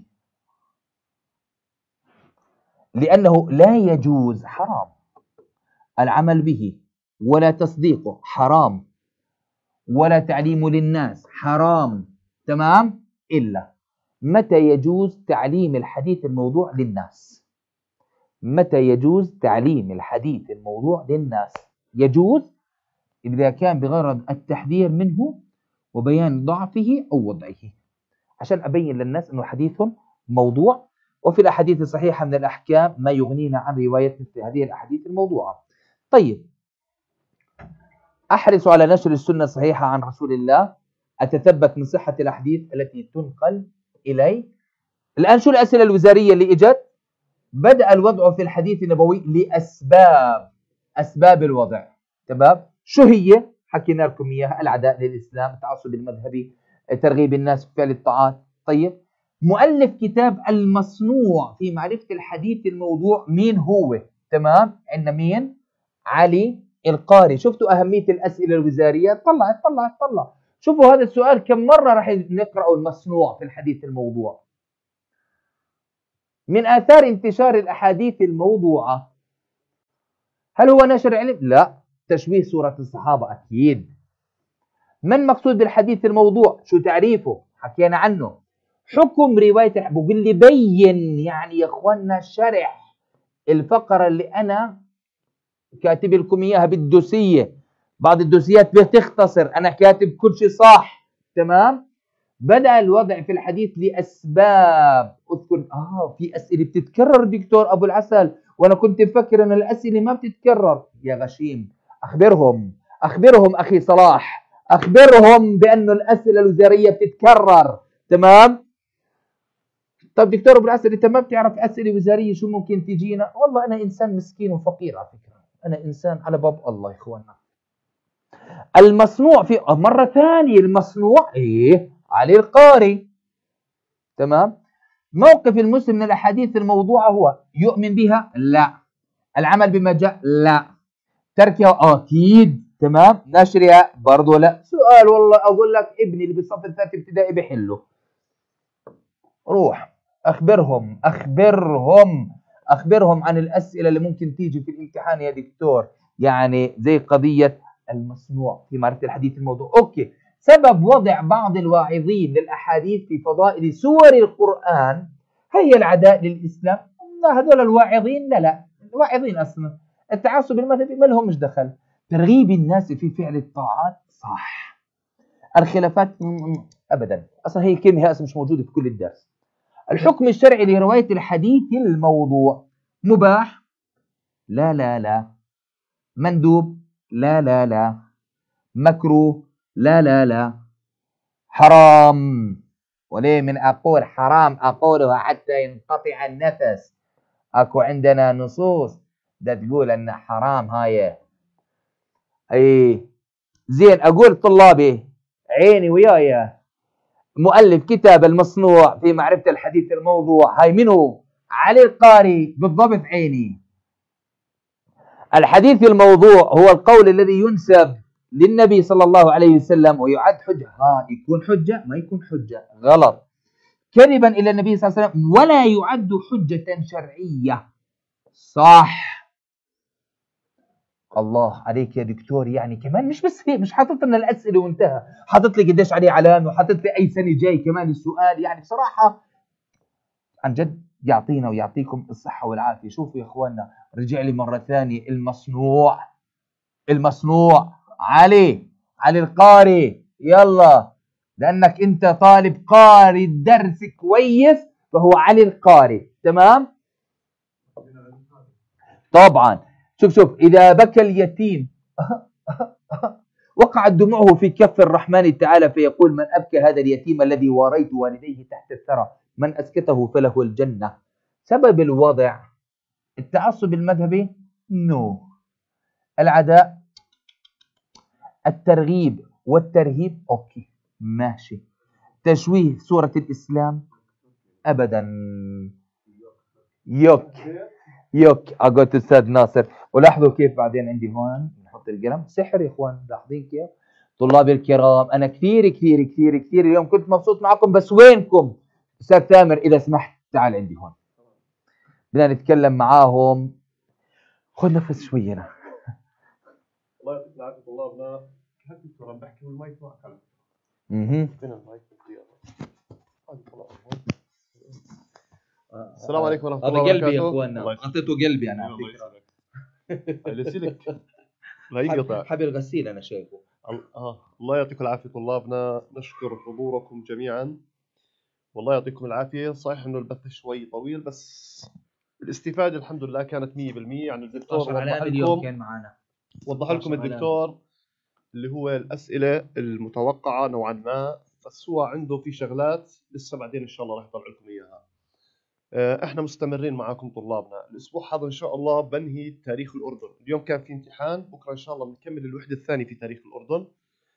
لأنه لا يجوز، حرام العمل به ولا تصديقه، حرام ولا تعليمه للناس، حرام. تمام. إلا متى يجوز تعليم الحديث الموضوع للناس؟ متى يجوز تعليم الحديث الموضوع للناس؟ يجوز إذا كان بغرض التحذير منه وبيان ضعفه أو وضعه، عشان أبين للناس أنه حديث موضوع. وفي الأحاديث الصحيحة من الأحكام ما يغنينا عن رواية مثل هذه الأحاديث الموضوعة. طيب، أحرص على نشر السنة الصحيحة عن رسول الله، أتثبت من صحة الأحاديث التي تنقل إلي. الآن شو الأسئلة الوزارية اللي إجت؟ بدأ الوضع في الحديث النبوي لأسباب، أسباب الوضع. تمام؟ شو هي؟ حكينا لكم إياها: العداء للإسلام، التعصب المذهبي، ترغيب الناس في فعل الطاعات. طيب، مؤلف كتاب المصنوع في معرفة الحديث الموضوع مين هو؟ تمام؟ عندنا مين؟ علي القاري. شفتوا أهمية الأسئلة الوزارية؟ طلع طلع طلع. شوفوا هذا السؤال كم مرة راح نقرأه المصنوع في الحديث الموضوع. من آثار انتشار الأحاديث الموضوعة، هل هو نشر علم؟ لا. تشويه صورة الصحابة؟ أكيد. من مقصود بالحديث الموضوع؟ شو تعريفه؟ حكينا عنه. حكم رواية، بقول لي بين، يعني يا اخوانا شرح الفقرة اللي أنا كاتب لكم إياها بالدوسية. بعض الدوسيات بتختصر، أنا كاتب كل شيء صح. تمام؟ بدأ الوضع في الحديث لأسباب. أذكر آه في أسئلة بتتكرر دكتور أبو العسل، وأنا كنت مفكر أن الأسئلة ما بتتكرر. يا غشيم، أخبرهم أخبرهم أخي صلاح، أخبرهم بأنه الأسئلة الوزارية بتتكرر. تمام؟ طب دكتور أبو العسل، أنت ما بتعرف أسئلة وزارية شو ممكن تجينا؟ والله أنا إنسان مسكين وفقير على فكرة، أنا إنسان على باب الله يا إخوانا. المصنوع في مرة ثانية، المصنوع إيه؟ علي القاري. تمام؟ موقف المسلم من الأحاديث الموضوعة هو: يؤمن بها؟ لا. العمل بما جاء؟ لا. تركها؟ أكيد. تمام؟ نشرها؟ برضو لا. سؤال والله أقول لك ابني اللي بالصف الثالث ابتدائي بحله. روح أخبرهم أخبرهم أخبرهم عن الأسئلة اللي ممكن تيجي في الامتحان يا دكتور، يعني زي قضية المصنوع في معرفة الحديث الموضوع. أوكي، سبب وضع بعض الواعظين للأحاديث في فضائل سور القرآن هي العداء للإسلام. هذول الواعظين لا لا الواعظين أصلا التعصب المذهبي ما لهمش دخل. ترغيب الناس في فعل الطاعات صح. الخلافات أبدا، أصلا هي الكلمة هي أصلا مش موجودة في كل الدرس. الحكم الشرعي لرواية الحديث الموضوع: مباح؟ لا لا لا. مندوب؟ لا لا لا. مكروه؟ لا لا لا. حرام؟ وليه من أقول حرام أقولها حتى ينقطع النفس. أكو عندنا نصوص ده تقول أن حرام هاي. أي زين، أقول طلابي عيني وياي، مؤلف كتاب المصنوع في معرفة الحديث الموضوع هاي منه؟ علي القاري. بالضبط عيني. الحديث الموضوع هو القول الذي ينسب للنبي صلى الله عليه وسلم ويعد حجة. ها يكون حجة؟ ما يكون حجة، غلط. كذبا إلى النبي صلى الله عليه وسلم ولا يعد حجة شرعية. صح. الله عليك يا دكتور، يعني كمان مش بس هيك، مش حاطط لنا الأسئلة وانتهى، حاطط لي قديش عليه علامة وحاطط لي أي سنة جاي كمان السؤال. يعني بصراحة عن جد يعطينا ويعطيكم الصحة والعافية. شوفوا يا اخواننا، رجع لي مرة ثانية المصنوع. المصنوع علي علي القاري. يلا، لأنك أنت طالب قاري الدرس كويس فهو علي القاري. تمام؟ طبعا. شوف شوف إذا بكى اليتيم وقعت دموعه في كف الرحمن تعالى فيقول: من أبكى هذا اليتيم الذي واريت والديه تحت الثرى، من أسكته فله الجنة. سبب الوضع: التعصب المذهبي؟ نو. العداء، الترغيب والترهيب؟ أوكي ماشي. تشويه صورة الإسلام؟ أبدا. يوك يوك. أقول أستاذ ناصر. ولاحظوا كيف بعدين عندي هون نحط القلم سحر يا إخوان. لاحظين كيف؟ طلابي الكرام، أنا كثير كثير كثير كثير اليوم كنت مبسوط معكم، بس وينكم؟ أستاذ تامر إذا سمحت تعال عندي هون، بدنا نتكلم معاهم. خذ نفس شوي هنا. الله يعطيك العافيه طلابنا. حتى دكتور عم بحكي والمايك معك. اها فين المايك؟ السلام عليكم ورحمه هذا الله قلبي يا وبركاته. اخواننا، الله يسلمك. اعطيته قلبي انا على الله فكره. يسلمك. يسلمك. لا ينقطع. حبل الغسيل انا شايفه. آه. الله يعطيكم العافيه طلابنا، نشكر حضوركم جميعا. والله يعطيكم العافيه. صحيح انه البث شوي طويل بس الاستفاده الحمد لله كانت مية بالمية. يعني الدكتور ستة عشر وضح علامه اليوم لكم كان معنا. وضح لكم ستة عشر الدكتور اللي هو الاسئله المتوقعه نوعا ما، بس هو عنده في شغلات لسه بعدين ان شاء الله راح يطلع لكم اياها. احنا مستمرين معاكم طلابنا. الاسبوع هذا ان شاء الله بنهي تاريخ الاردن. اليوم كان في امتحان، بكره ان شاء الله بنكمل الوحده الثانيه في تاريخ الاردن.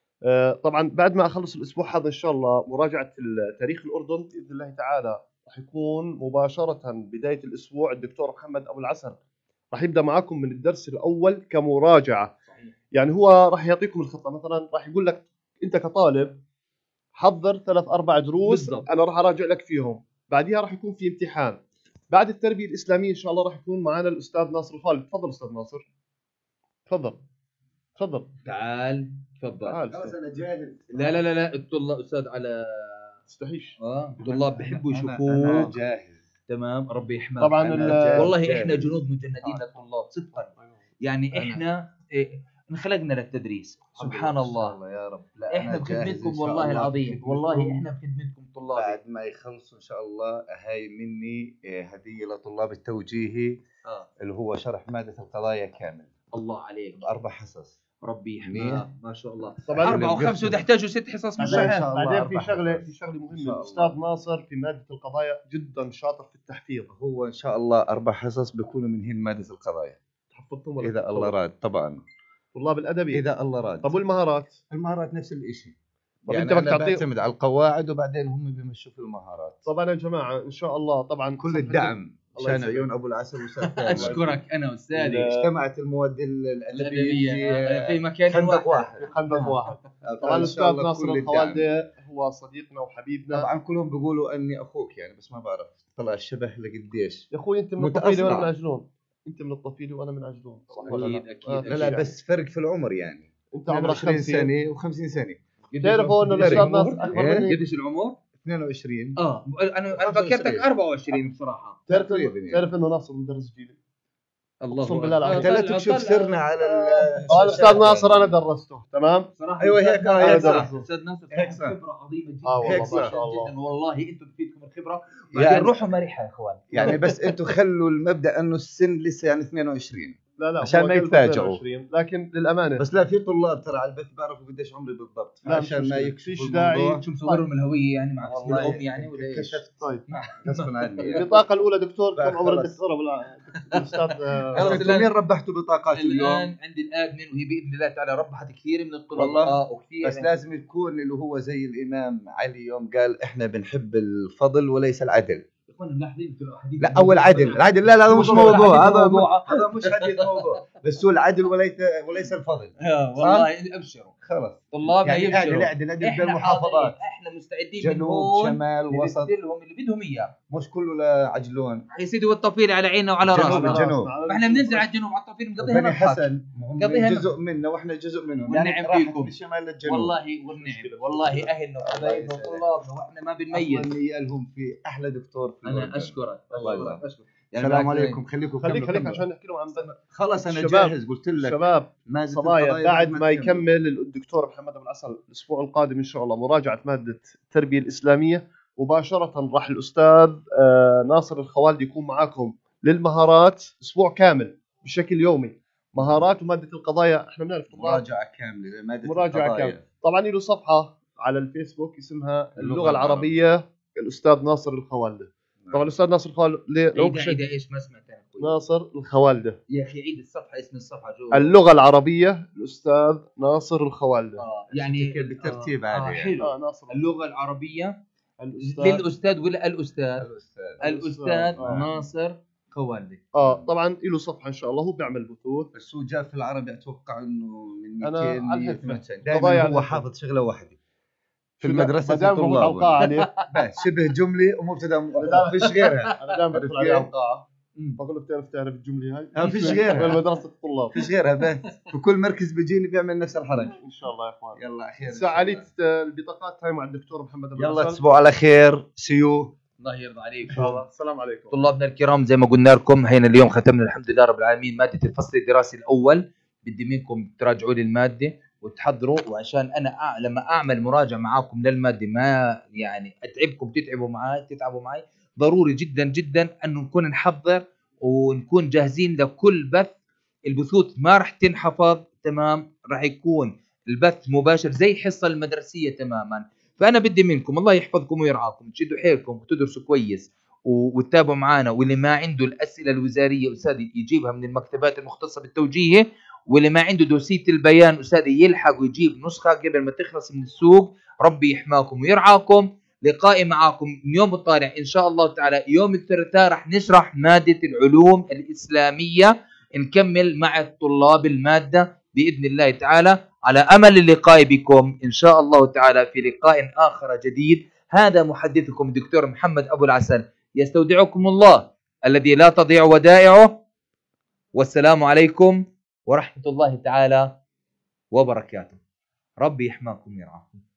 طبعا بعد ما اخلص الاسبوع هذا ان شاء الله مراجعه تاريخ الاردن باذن الله تعالى راح يكون مباشره بدايه الاسبوع الدكتور محمد ابو العسل راح يبدا معكم من الدرس الاول كمراجعه. صحيح. يعني هو راح يعطيكم الخطه، مثلا راح يقول لك انت كطالب حضر ثلاث اربع دروس بالضبط. انا راح اراجع لك فيهم، بعدها راح يكون في امتحان. بعد التربيه الاسلاميه ان شاء الله راح يكون معنا الاستاذ ناصر الخالد. تفضل استاذ ناصر. تفضل تفضل تعال تفضل. تعال خلاص استاذ. انا جاهز. لا لا لا لا الطلاب استاذ على تستحيش. اه الطلاب بيحبوا أنا- أنا يشوفوك. جاهز. تمام ربي يحميك. طبعا أنا ال- جاهز. والله جاهز. احنا جنود مجندين للطلاب صدقا. يعني أنا- احنا إيه، انخلقنا للتدريس سبحان إن شاء الله. الله يا رب. لا احنا أنا جاهز إن بخدمتكم شاء والله الله. العظيم، بخدمتكم. والله احنا بخدمتكم طلابي. بعد ما يخلصوا ان شاء الله هاي مني إيه، هديه لطلاب التوجيهي اه اللي هو شرح ماده القضايا كامل الله عليك. باربع حصص. ربي يحميك منيح. ما شاء الله. طبعا أربعة وخمسة وتحتاجوا ست حصص من بعدين إن الشهر. شاء الله بعدين أربع في شغله حصص. في شغله إن مهمه. شاء الاستاذ الله. ناصر في ماده القضايا جدا شاطر في التحفيظ. هو ان شاء الله اربع حصص بيكونوا منهن ماده القضايا تحفظتم ولا اذا الله راد. طبعا طلاب الادبي. اذا الله راد. طب والمهارات؟ المهارات نفس الشيء. طب يعني انت بدك انا تعطيه. بعتمد على القواعد وبعدين هم بيمشوا في المهارات. طبعا يا جماعه ان شاء الله طبعا كل صفحة- الدعم الله عشان يسعدك. عيون ابو العسل وسام اشكرك انا استاذي. اجتمعت المواد الادبيه الادبيه في في مكان خندق واحد. واحد. خندق واحد. طبعا إن الاستاذ شاء الله ناصر كل الدعم. الخوالدي هو صديقنا وحبيبنا. طبعا كلهم بيقولوا اني اخوك يعني، بس ما بعرف طلع الشبه لقديش. يا اخوي انت من متأسرع. الطفيلي وانا من عجلون. انت من الطفيلي وانا من عجلون. صح ولا اكيد لا؟ اكيد آه، لا لا بس فرق في العمر يعني. انت عمرك عشرين خمسين سنه و50 سنه. تعرفوا انه الاستاذ ناصر اكبر إيه؟ مني. قديش العمر؟ اثنين وعشرين. اه انا انا خمسة وعشرين. فكرتك أربعة وعشرين بصراحه. تعرف تقريباً إنه- يعني. تعرف انه ناصر مدرس جيلي. الله أقسم بالله العظيم. انت لا تكشف سرنا على ال- اه الاستاذ ناصر انا درسته تمام. صراحه أيوة هيك، أستاذ هيك ناصر- صح. استاذ ناصر هيك صراحة صح. خبره عظيمه جدا. اه والله هيك ما صح. شاء الله. جدا والله انتم بفيدكم الخبره. يعني- يعني روحوا مريحه يا اخوان. يعني بس انتم خلوا المبدا انه السن لسه يعني اثنين وعشرين. لا لا عشان هو ما قلب يتفاجئوا. اثنين وعشرين، لكن للامانه بس لا في طلاب ترى على البث بيعرفوا قديش عمري بالضبط. لا، مش عشان ما مشكلة. يكشفوا فيش داعي. الموضوع. شو مصورهم الهويه يعني مع اسم والله الام يعني ولا ايش؟ كشفت طيب غصبا عني يعني. البطاقه الاولى دكتور لا، كم عمر خلص. الدكتور ابو الع- الاستاذ آه، يلا خلص انتم الآن. مين ربحتوا بطاقات اليوم؟ الان عندي الادمن وهي باذن الله تعالى ربحت كثير من القراء. والله؟ آه وكثير بس من- لازم يكون اللي هو زي الامام علي يوم قال احنا بنحب الفضل وليس العدل. يا اخوان ملاحظين في الحديث. لا اول عدل، العدل لا لا هذا مش موضوع، موضوع، الحديث هذا موضوع. هذا مش حديث موضوع، بس هو العدل وليس وليس الفضل. آه والله ابشروا خلص طلابنا يعني اعدل يبشروا. اعدل اعدل احنا بالمحافظات، حاضرين، احنا مستعدين من جنوب هون شمال وسط، نبث لهم اللي بدهم اياه. مش كله لعجلون. يا سيدي والطفيل على عيننا وعلى جنوب راسنا. الجنوب. ما احنا بننزل على الجنوب على الطفيل نقضيها بني نضحك. حسن هم قضيها جزء منا واحنا جزء منهم، والنعم يعني راحت فيكم. من الشمال للجنوب. والله والنعم والله اهلنا وحبايبنا وطلابنا واحنا ما بنميز. أفضل نيالهم في احلى دكتور في انا الأردن. اشكرك الله أشكرك، يبارك. اشكرك. السلام معك عليكم، خليكم خليك كملوا خليك كملوا. عشان نحكي لهم عن خلص انا شباب. جاهز قلت لك. شباب مادة صبايا القضايا بعد ما تكمل. يكمل الدكتور محمد ابو العسل الاسبوع القادم ان شاء الله مراجعه ماده التربيه الاسلاميه، مباشره راح الاستاذ آه، ناصر الخوالدي يكون معاكم للمهارات اسبوع كامل بشكل يومي. مهارات وماده القضايا احنا بنعرف طلاب مراجعة كاملة لمادة مراجعه القضايا. كامله. طبعا له صفحه على الفيسبوك اسمها اللغه, اللغة العربيه الاستاذ ناصر الخوالدي. طبعا الاستاذ ناصر الخوالدي لو عيد بش- عيد ايش ما سمعت انا أخوي. ناصر الخوالدي يا اخي عيد الصفحه اسم الصفحه جوا. اللغه العربيه الاستاذ ناصر الخوالدي. اه يعني كيف بالترتيب آه عادي آه يعني. حلو. اه ناصر اللغه العربيه الاستاذ للاستاذ ولا الاستاذ؟ الأستاذ. الاستاذ آه. ناصر خوالدي. اه طبعا له صفحه ان شاء الله هو بيعمل بثوث. بس هو جاب في العربي اتوقع انه من أنا مئتين على مية الهفة. وثمانية وتسعين. قضايا دائما على هو الهفة. حافظ شغله واحده في شو المدرسه ما دام في بروح طلاب. على القاعه عليه بس شبه جمله ومبتدا ما فيش غيرها. انا دائما بدخل عليه على القاعه مم. بقول له بتعرف تعرف الجمله هاي؟ ما فيش غيرها. بالمدرسه الطلاب. فيش غيرها بس في كل مركز بيجيني بيعمل نفس الحركه. ان شاء الله يا اخوان. يلا خير. ساعة عليك البطاقات هاي مع الدكتور محمد ابو يلا العسل. تصبحوا على خير. سيو. الله يرضى عليكم. ان شاء الله. السلام عليكم. طلابنا الكرام، زي ما قلنا لكم هينا اليوم ختمنا الحمد لله رب العالمين ماده الفصل الدراسي الاول. بدي منكم تراجعوا لي الماده وتحضروا، وعشان انا أع... لما اعمل مراجعه معاكم للماده ما يعني اتعبكم، تتعبوا معي تتعبوا معي ضروري جدا جدا انه نكون نحضر ونكون جاهزين لكل بث. البثوث ما راح تنحفظ، تمام، راح يكون البث مباشر زي الحصه المدرسيه تماما. فانا بدي منكم الله يحفظكم ويرعاكم تشدوا حيلكم وتدرسوا كويس وتتابعوا معنا، واللي ما عنده الاسئله الوزاريه استاذ يجيبها من المكتبات المختصه بالتوجيه، واللي ما عنده دوسيه البيان استاذ يلحق ويجيب نسخه قبل ما تخلص من السوق. ربي يحماكم ويرعاكم. لقائي معكم يوم الطالع ان شاء الله تعالى يوم الثلاثاء راح نشرح ماده العلوم الاسلاميه، نكمل مع الطلاب الماده باذن الله تعالى. على امل اللقاء بكم ان شاء الله تعالى في لقاء اخر جديد. هذا محدثكم الدكتور محمد ابو العسل، يستودعكم الله الذي لا تضيع ودائعه، والسلام عليكم ورحمه الله تعالى وبركاته. ربي يحماكم ويرعاكم.